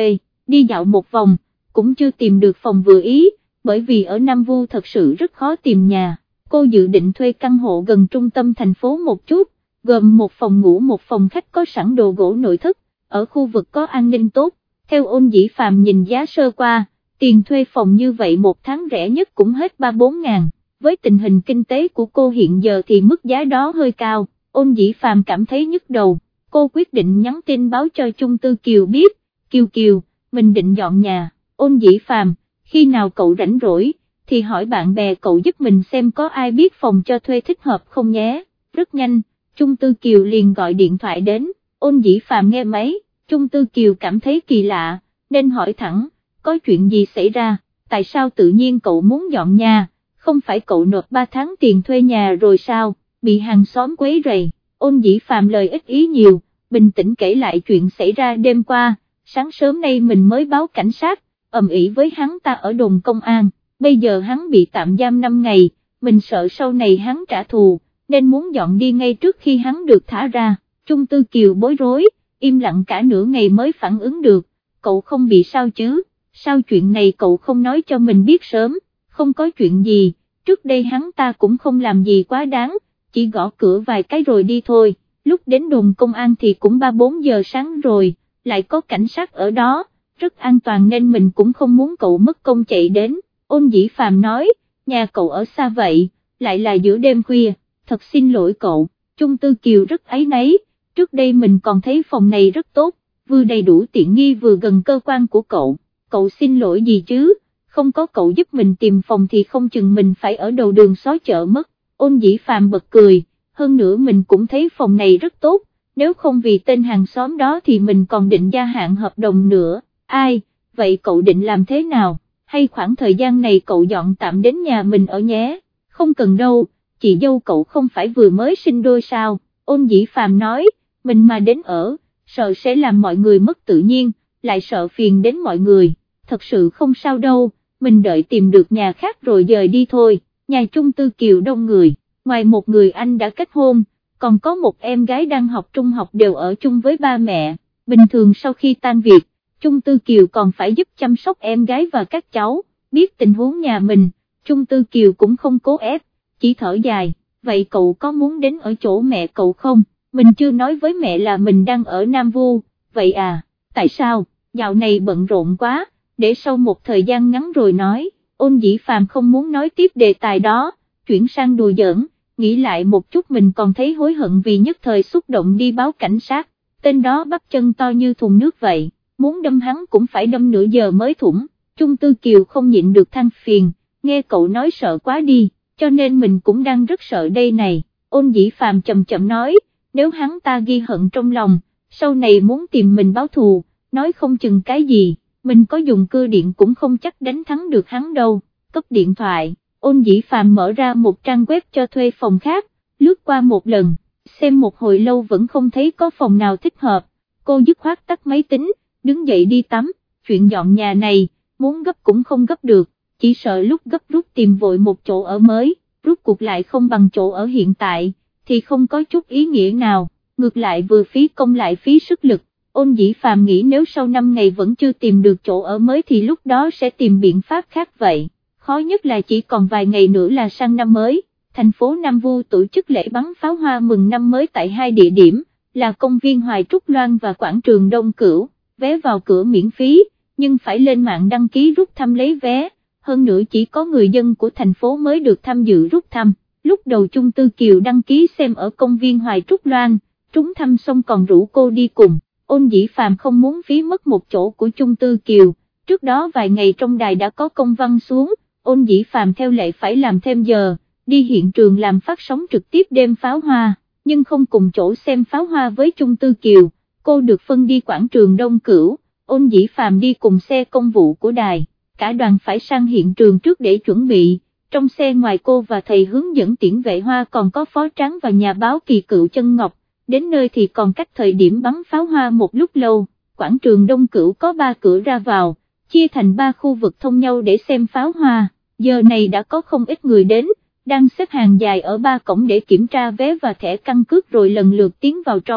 đi dạo một vòng, cũng chưa tìm được phòng vừa ý, bởi vì ở Nam Vu thật sự rất khó tìm nhà. Cô dự định thuê căn hộ gần trung tâm thành phố một chút, gồm một phòng ngủ một phòng khách có sẵn đồ gỗ nội thất, ở khu vực có an ninh tốt. Theo Ôn Dĩ Phàm nhìn giá sơ qua, tiền thuê phòng như vậy một tháng rẻ nhất cũng hết ba bốn ngàn, với tình hình kinh tế của cô hiện giờ thì mức giá đó hơi cao. Ôn Dĩ Phàm cảm thấy nhức đầu, cô quyết định nhắn tin báo cho Chung Tư Kiều biết, Kiều Kiều, mình định dọn nhà. Ôn Dĩ Phàm, khi nào cậu rảnh rỗi, thì hỏi bạn bè cậu giúp mình xem có ai biết phòng cho thuê thích hợp không nhé. Rất nhanh, Chung Tư Kiều liền gọi điện thoại đến. Ôn Dĩ Phàm nghe máy, Chung Tư Kiều cảm thấy kỳ lạ, nên hỏi thẳng, có chuyện gì xảy ra, tại sao tự nhiên cậu muốn dọn nhà, không phải cậu nộp ba tháng tiền thuê nhà rồi sao, bị hàng xóm quấy rầy. Ôn Dĩ Phàm lời ít ý nhiều, bình tĩnh kể lại chuyện xảy ra đêm qua, sáng sớm nay mình mới báo cảnh sát, ầm ĩ với hắn ta ở đồn công an, bây giờ hắn bị tạm giam năm ngày, mình sợ sau này hắn trả thù, nên muốn dọn đi ngay trước khi hắn được thả ra. Chung Tư Kiều bối rối, im lặng cả nửa ngày mới phản ứng được, cậu không bị sao chứ, sao chuyện này cậu không nói cho mình biết sớm, không có chuyện gì, trước đây hắn ta cũng không làm gì quá đáng, chỉ gõ cửa vài cái rồi đi thôi, lúc đến đồn công an thì cũng ba bốn giờ sáng rồi, lại có cảnh sát ở đó, rất an toàn nên mình cũng không muốn cậu mất công chạy đến. Ôn Dĩ Phàm nói, nhà cậu ở xa vậy, lại là giữa đêm khuya, thật xin lỗi cậu. Chung Tư Kiều rất áy náy, trước đây mình còn thấy phòng này rất tốt, vừa đầy đủ tiện nghi vừa gần cơ quan của cậu, cậu xin lỗi gì chứ, không có cậu giúp mình tìm phòng thì không chừng mình phải ở đầu đường xó chợ mất. Ôn Dĩ Phàm bật cười, hơn nữa mình cũng thấy phòng này rất tốt, nếu không vì tên hàng xóm đó thì mình còn định gia hạn hợp đồng nữa. Ai, vậy cậu định làm thế nào, hay khoảng thời gian này cậu dọn tạm đến nhà mình ở nhé? Không cần đâu, chị dâu cậu không phải vừa mới sinh đôi sao? Ôn Dĩ Phàm nói, mình mà đến ở, sợ sẽ làm mọi người mất tự nhiên, lại sợ phiền đến mọi người, thật sự không sao đâu, mình đợi tìm được nhà khác rồi dời đi thôi. Nhà Chung Tư Kiều đông người, ngoài một người anh đã kết hôn, còn có một em gái đang học trung học đều ở chung với ba mẹ. Bình thường sau khi tan việc, Chung Tư Kiều còn phải giúp chăm sóc em gái và các cháu, biết tình huống nhà mình, Chung Tư Kiều cũng không cố ép, chỉ thở dài, vậy cậu có muốn đến ở chỗ mẹ cậu không? Mình chưa nói với mẹ là mình đang ở Nam Vu. Vậy à, tại sao, dạo này bận rộn quá, để sau một thời gian ngắn rồi nói. Ôn Dĩ Phàm không muốn nói tiếp đề tài đó, chuyển sang đùa giỡn, nghĩ lại một chút mình còn thấy hối hận vì nhất thời xúc động đi báo cảnh sát, tên đó bắp chân to như thùng nước vậy, muốn đâm hắn cũng phải đâm nửa giờ mới thủng. Chung Tư Kiều không nhịn được than phiền, nghe cậu nói sợ quá đi, cho nên mình cũng đang rất sợ đây này. Ôn Dĩ Phàm chậm chậm nói, nếu hắn ta ghi hận trong lòng, sau này muốn tìm mình báo thù, nói không chừng cái gì, mình có dùng cưa điện cũng không chắc đánh thắng được hắn đâu. Cấp điện thoại, Ôn Dĩ Phàm mở ra một trang web cho thuê phòng khác, lướt qua một lần, xem một hồi lâu vẫn không thấy có phòng nào thích hợp, cô dứt khoát tắt máy tính, đứng dậy đi tắm. Chuyện dọn nhà này, muốn gấp cũng không gấp được, chỉ sợ lúc gấp rút tìm vội một chỗ ở mới, rút cuộc lại không bằng chỗ ở hiện tại, thì không có chút ý nghĩa nào, ngược lại vừa phí công lại phí sức lực. Ôn Dĩ Phàm nghĩ nếu sau năm ngày vẫn chưa tìm được chỗ ở mới thì lúc đó sẽ tìm biện pháp khác vậy, khó nhất là chỉ còn vài ngày nữa là sang năm mới. Thành phố Nam Vu tổ chức lễ bắn pháo hoa mừng năm mới tại hai địa điểm, là công viên Hoài Trúc Loan và quảng trường Đông Cửu, vé vào cửa miễn phí, nhưng phải lên mạng đăng ký rút thăm lấy vé, hơn nữa chỉ có người dân của thành phố mới được tham dự rút thăm. Lúc đầu Chung Tư Kiều đăng ký xem ở công viên Hoài Trúc Loan, trúng thăm xong còn rủ cô đi cùng. Ôn Dĩ Phàm không muốn phí mất một chỗ của Chung Tư Kiều, trước đó vài ngày trong đài đã có công văn xuống, Ôn Dĩ Phàm theo lệ phải làm thêm giờ, đi hiện trường làm phát sóng trực tiếp đêm pháo hoa, nhưng không cùng chỗ xem pháo hoa với Chung Tư Kiều, cô được phân đi quảng trường Đông Cửu, Ôn Dĩ Phàm đi cùng xe công vụ của đài, cả đoàn phải sang hiện trường trước để chuẩn bị. Trong xe ngoài cô và thầy hướng dẫn tiễn vệ hoa còn có Phó Tráng và nhà báo Kỳ Cựu Chân Ngọc, đến nơi thì còn cách thời điểm bắn pháo hoa một lúc lâu. Quảng trường Đông Cửu có ba cửa ra vào, chia thành ba khu vực thông nhau để xem pháo hoa, giờ này đã có không ít người đến, đang xếp hàng dài ở ba cổng để kiểm tra vé và thẻ căn cước rồi lần lượt tiến vào trong.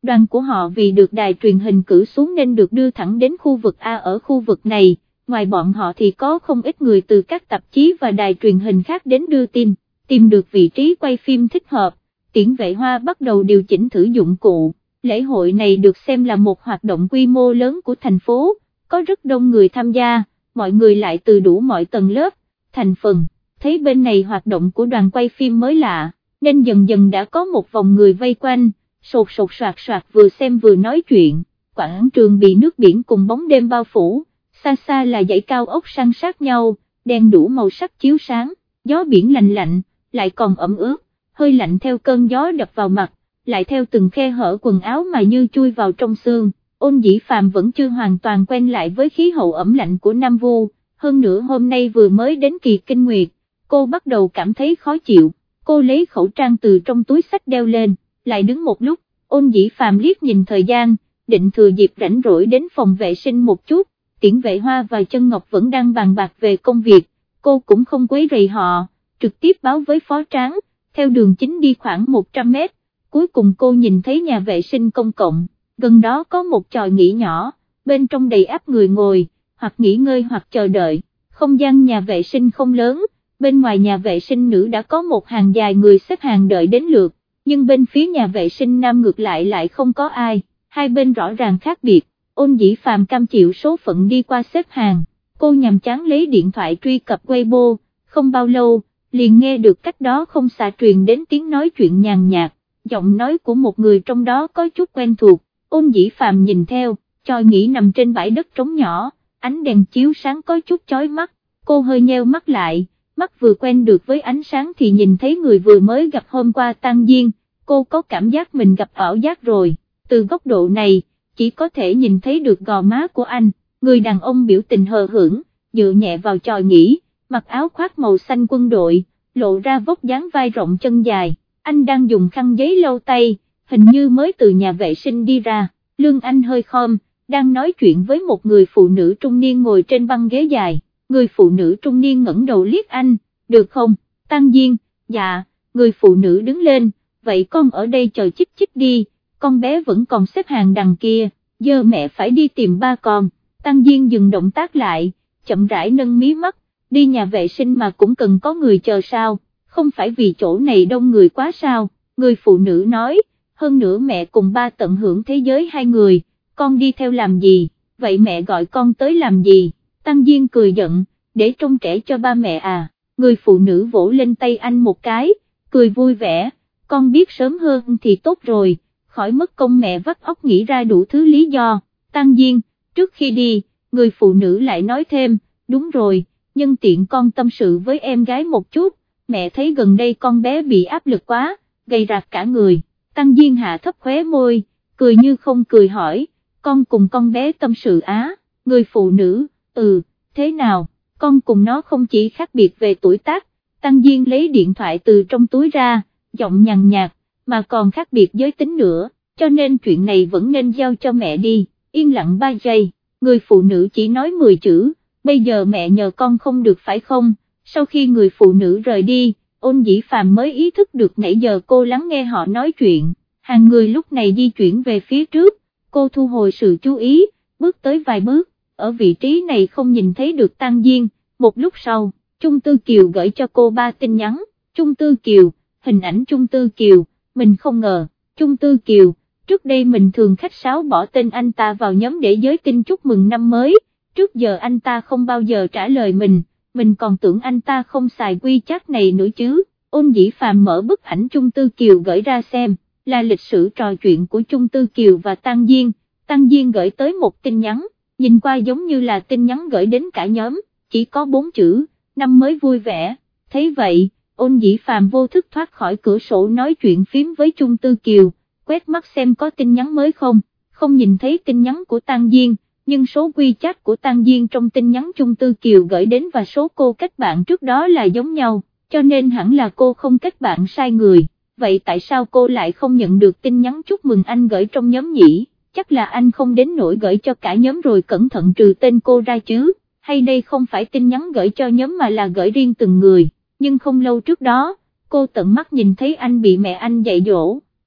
đoàn của họ vì được đài truyền hình cử xuống nên được đưa thẳng đến khu vực A. Ở khu vực này, ngoài bọn họ thì có không ít người từ các tạp chí và đài truyền hình khác đến đưa tin, tìm được vị trí quay phim thích hợp, Tiễn Vệ Hoa bắt đầu điều chỉnh thử dụng cụ. Lễ hội này được xem là một hoạt động quy mô lớn của thành phố, có rất đông người tham gia, mọi người lại từ đủ mọi tầng lớp, thành phần, thấy bên này hoạt động của đoàn quay phim mới lạ, nên dần dần đã có một vòng người vây quanh, sột sột soạt soạt vừa xem vừa nói chuyện. Quảng trường bị nước biển cùng bóng đêm bao phủ, xa xa là dãy cao ốc san sát nhau, đèn đủ màu sắc chiếu sáng, gió biển lạnh lạnh, lại còn ẩm ướt, hơi lạnh theo cơn gió đập vào mặt, lại theo từng khe hở quần áo mà như chui vào trong xương. Ôn Dĩ Phàm vẫn chưa hoàn toàn quen lại với khí hậu ẩm lạnh của Nam Vu, hơn nữa hôm nay vừa mới đến kỳ kinh nguyệt, cô bắt đầu cảm thấy khó chịu, cô lấy khẩu trang từ trong túi xách đeo lên, lại đứng một lúc, Ôn Dĩ Phàm liếc nhìn thời gian, định thừa dịp rảnh rỗi đến phòng vệ sinh một chút. Tiễn Vệ Hoa và Chân Ngọc vẫn đang bàn bạc về công việc, cô cũng không quấy rầy họ, trực tiếp báo với Phó Tráng, theo đường chính đi khoảng một trăm mét, cuối cùng cô nhìn thấy nhà vệ sinh công cộng, gần đó có một chòi nghỉ nhỏ, bên trong đầy ắp người ngồi, hoặc nghỉ ngơi hoặc chờ đợi, không gian nhà vệ sinh không lớn, bên ngoài nhà vệ sinh nữ đã có một hàng dài người xếp hàng đợi đến lượt, nhưng bên phía nhà vệ sinh nam ngược lại lại không có ai, hai bên rõ ràng khác biệt. Ôn Dĩ Phàm cam chịu số phận đi qua xếp hàng, cô nhàm chán lấy điện thoại truy cập Weibo, không bao lâu, liền nghe được cách đó không xa truyền đến tiếng nói chuyện nhàn nhạt, giọng nói của một người trong đó có chút quen thuộc. Ôn Dĩ Phàm nhìn theo, chòi nghỉ nằm trên bãi đất trống nhỏ, ánh đèn chiếu sáng có chút chói mắt, cô hơi nheo mắt lại, mắt vừa quen được với ánh sáng thì nhìn thấy người vừa mới gặp hôm qua Tang Diên, cô có cảm giác mình gặp ảo giác rồi, từ góc độ này, chỉ có thể nhìn thấy được gò má của anh, người đàn ông biểu tình hờ hững, dựa nhẹ vào chòi nghỉ, mặc áo khoác màu xanh quân đội, lộ ra vóc dáng vai rộng chân dài, anh đang dùng khăn giấy lau tay, hình như mới từ nhà vệ sinh đi ra, lưng anh hơi khom, đang nói chuyện với một người phụ nữ trung niên ngồi trên băng ghế dài, người phụ nữ trung niên ngẩng đầu liếc anh, được không, Tang Diên, dạ, người phụ nữ đứng lên, vậy con ở đây chờ chích chích đi, con bé vẫn còn xếp hàng đằng kia, giờ mẹ phải đi tìm ba con. Tang Diên dừng động tác lại, chậm rãi nâng mí mắt, đi nhà vệ sinh mà cũng cần có người chờ sao, không phải vì chỗ này đông người quá sao, người phụ nữ nói, hơn nữa mẹ cùng ba tận hưởng thế giới hai người, con đi theo làm gì, vậy mẹ gọi con tới làm gì, Tang Diên cười giận, để trông trẻ cho ba mẹ à, người phụ nữ vỗ lên tay anh một cái, cười vui vẻ, con biết sớm hơn thì tốt rồi, khỏi mất công mẹ vắt óc nghĩ ra đủ thứ lý do. Tang Diên, trước khi đi, người phụ nữ lại nói thêm, đúng rồi, nhân tiện con tâm sự với em gái một chút, mẹ thấy gần đây con bé bị áp lực quá, gầy rạc cả người. Tang Diên hạ thấp khóe môi, cười như không cười hỏi, con cùng con bé tâm sự á, người phụ nữ, ừ, thế nào, con cùng nó không chỉ khác biệt về tuổi tác, Tang Diên lấy điện thoại từ trong túi ra, giọng nhàn nhạt, mà còn khác biệt giới tính nữa, cho nên chuyện này vẫn nên giao cho mẹ đi. Yên lặng ba giây, người phụ nữ chỉ nói mười chữ, bây giờ mẹ nhờ con không được phải không? Sau khi người phụ nữ rời đi, Ôn Dĩ Phàm mới ý thức được nãy giờ cô lắng nghe họ nói chuyện, hàng người lúc này di chuyển về phía trước, cô thu hồi sự chú ý, bước tới vài bước, ở vị trí này không nhìn thấy được Tang Diên. Một lúc sau, Trung Tư Kiều gửi cho cô ba tin nhắn, Trung Tư Kiều, hình ảnh Trung Tư Kiều, mình không ngờ, Trung Tư Kiều, trước đây mình thường khách sáo bỏ tên anh ta vào nhóm để giới tin chúc mừng năm mới, trước giờ anh ta không bao giờ trả lời mình, mình còn tưởng anh ta không xài WeChat này nữa chứ. Ôn Dĩ Phàm mở bức ảnh Trung Tư Kiều gửi ra xem, là lịch sử trò chuyện của Trung Tư Kiều và Tang Diên, Tang Diên gửi tới một tin nhắn, nhìn qua giống như là tin nhắn gửi đến cả nhóm, chỉ có bốn chữ, năm mới vui vẻ, thấy vậy, Ôn Dĩ Phàm vô thức thoát khỏi cửa sổ nói chuyện phím với Trung Tư Kiều, quét mắt xem có tin nhắn mới không, không nhìn thấy tin nhắn của Tang Diên, nhưng số WeChat của Tang Diên trong tin nhắn Trung Tư Kiều gửi đến và số cô kết bạn trước đó là giống nhau, cho nên hẳn là cô không kết bạn sai người, vậy tại sao cô lại không nhận được tin nhắn chúc mừng anh gửi trong nhóm nhỉ, chắc là anh không đến nỗi gửi cho cả nhóm rồi cẩn thận trừ tên cô ra chứ, hay đây không phải tin nhắn gửi cho nhóm mà là gửi riêng từng người, nhưng không lâu trước đó, cô tận mắt nhìn thấy anh bị mẹ anh dạy dỗ,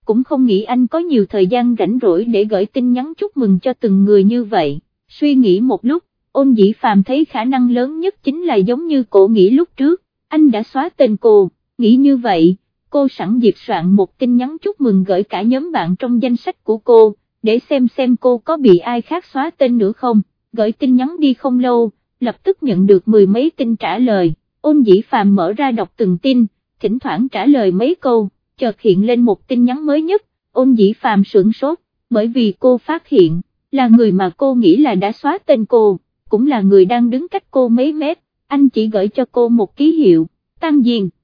cũng không nghĩ anh có nhiều thời gian rảnh rỗi để gửi tin nhắn chúc mừng cho từng người như vậy. Suy nghĩ một lúc, Ôn Dĩ Phàm thấy khả năng lớn nhất chính là giống như cô nghĩ lúc trước, anh đã xóa tên cô. Nghĩ như vậy, cô sẵn dịp soạn một tin nhắn chúc mừng gửi cả nhóm bạn trong danh sách của cô, để xem xem cô có bị ai khác xóa tên nữa không. Gửi tin nhắn đi không lâu, lập tức nhận được mười mấy tin trả lời. Ôn Dĩ Phàm mở ra đọc từng tin, thỉnh thoảng trả lời mấy câu, chợt hiện lên một tin nhắn mới nhất. Ôn Dĩ Phàm sửng sốt, bởi vì cô phát hiện, là người mà cô nghĩ là đã xóa tên cô, cũng là người đang đứng cách cô mấy mét. Anh chỉ gửi cho cô một ký hiệu, Tăng Diên.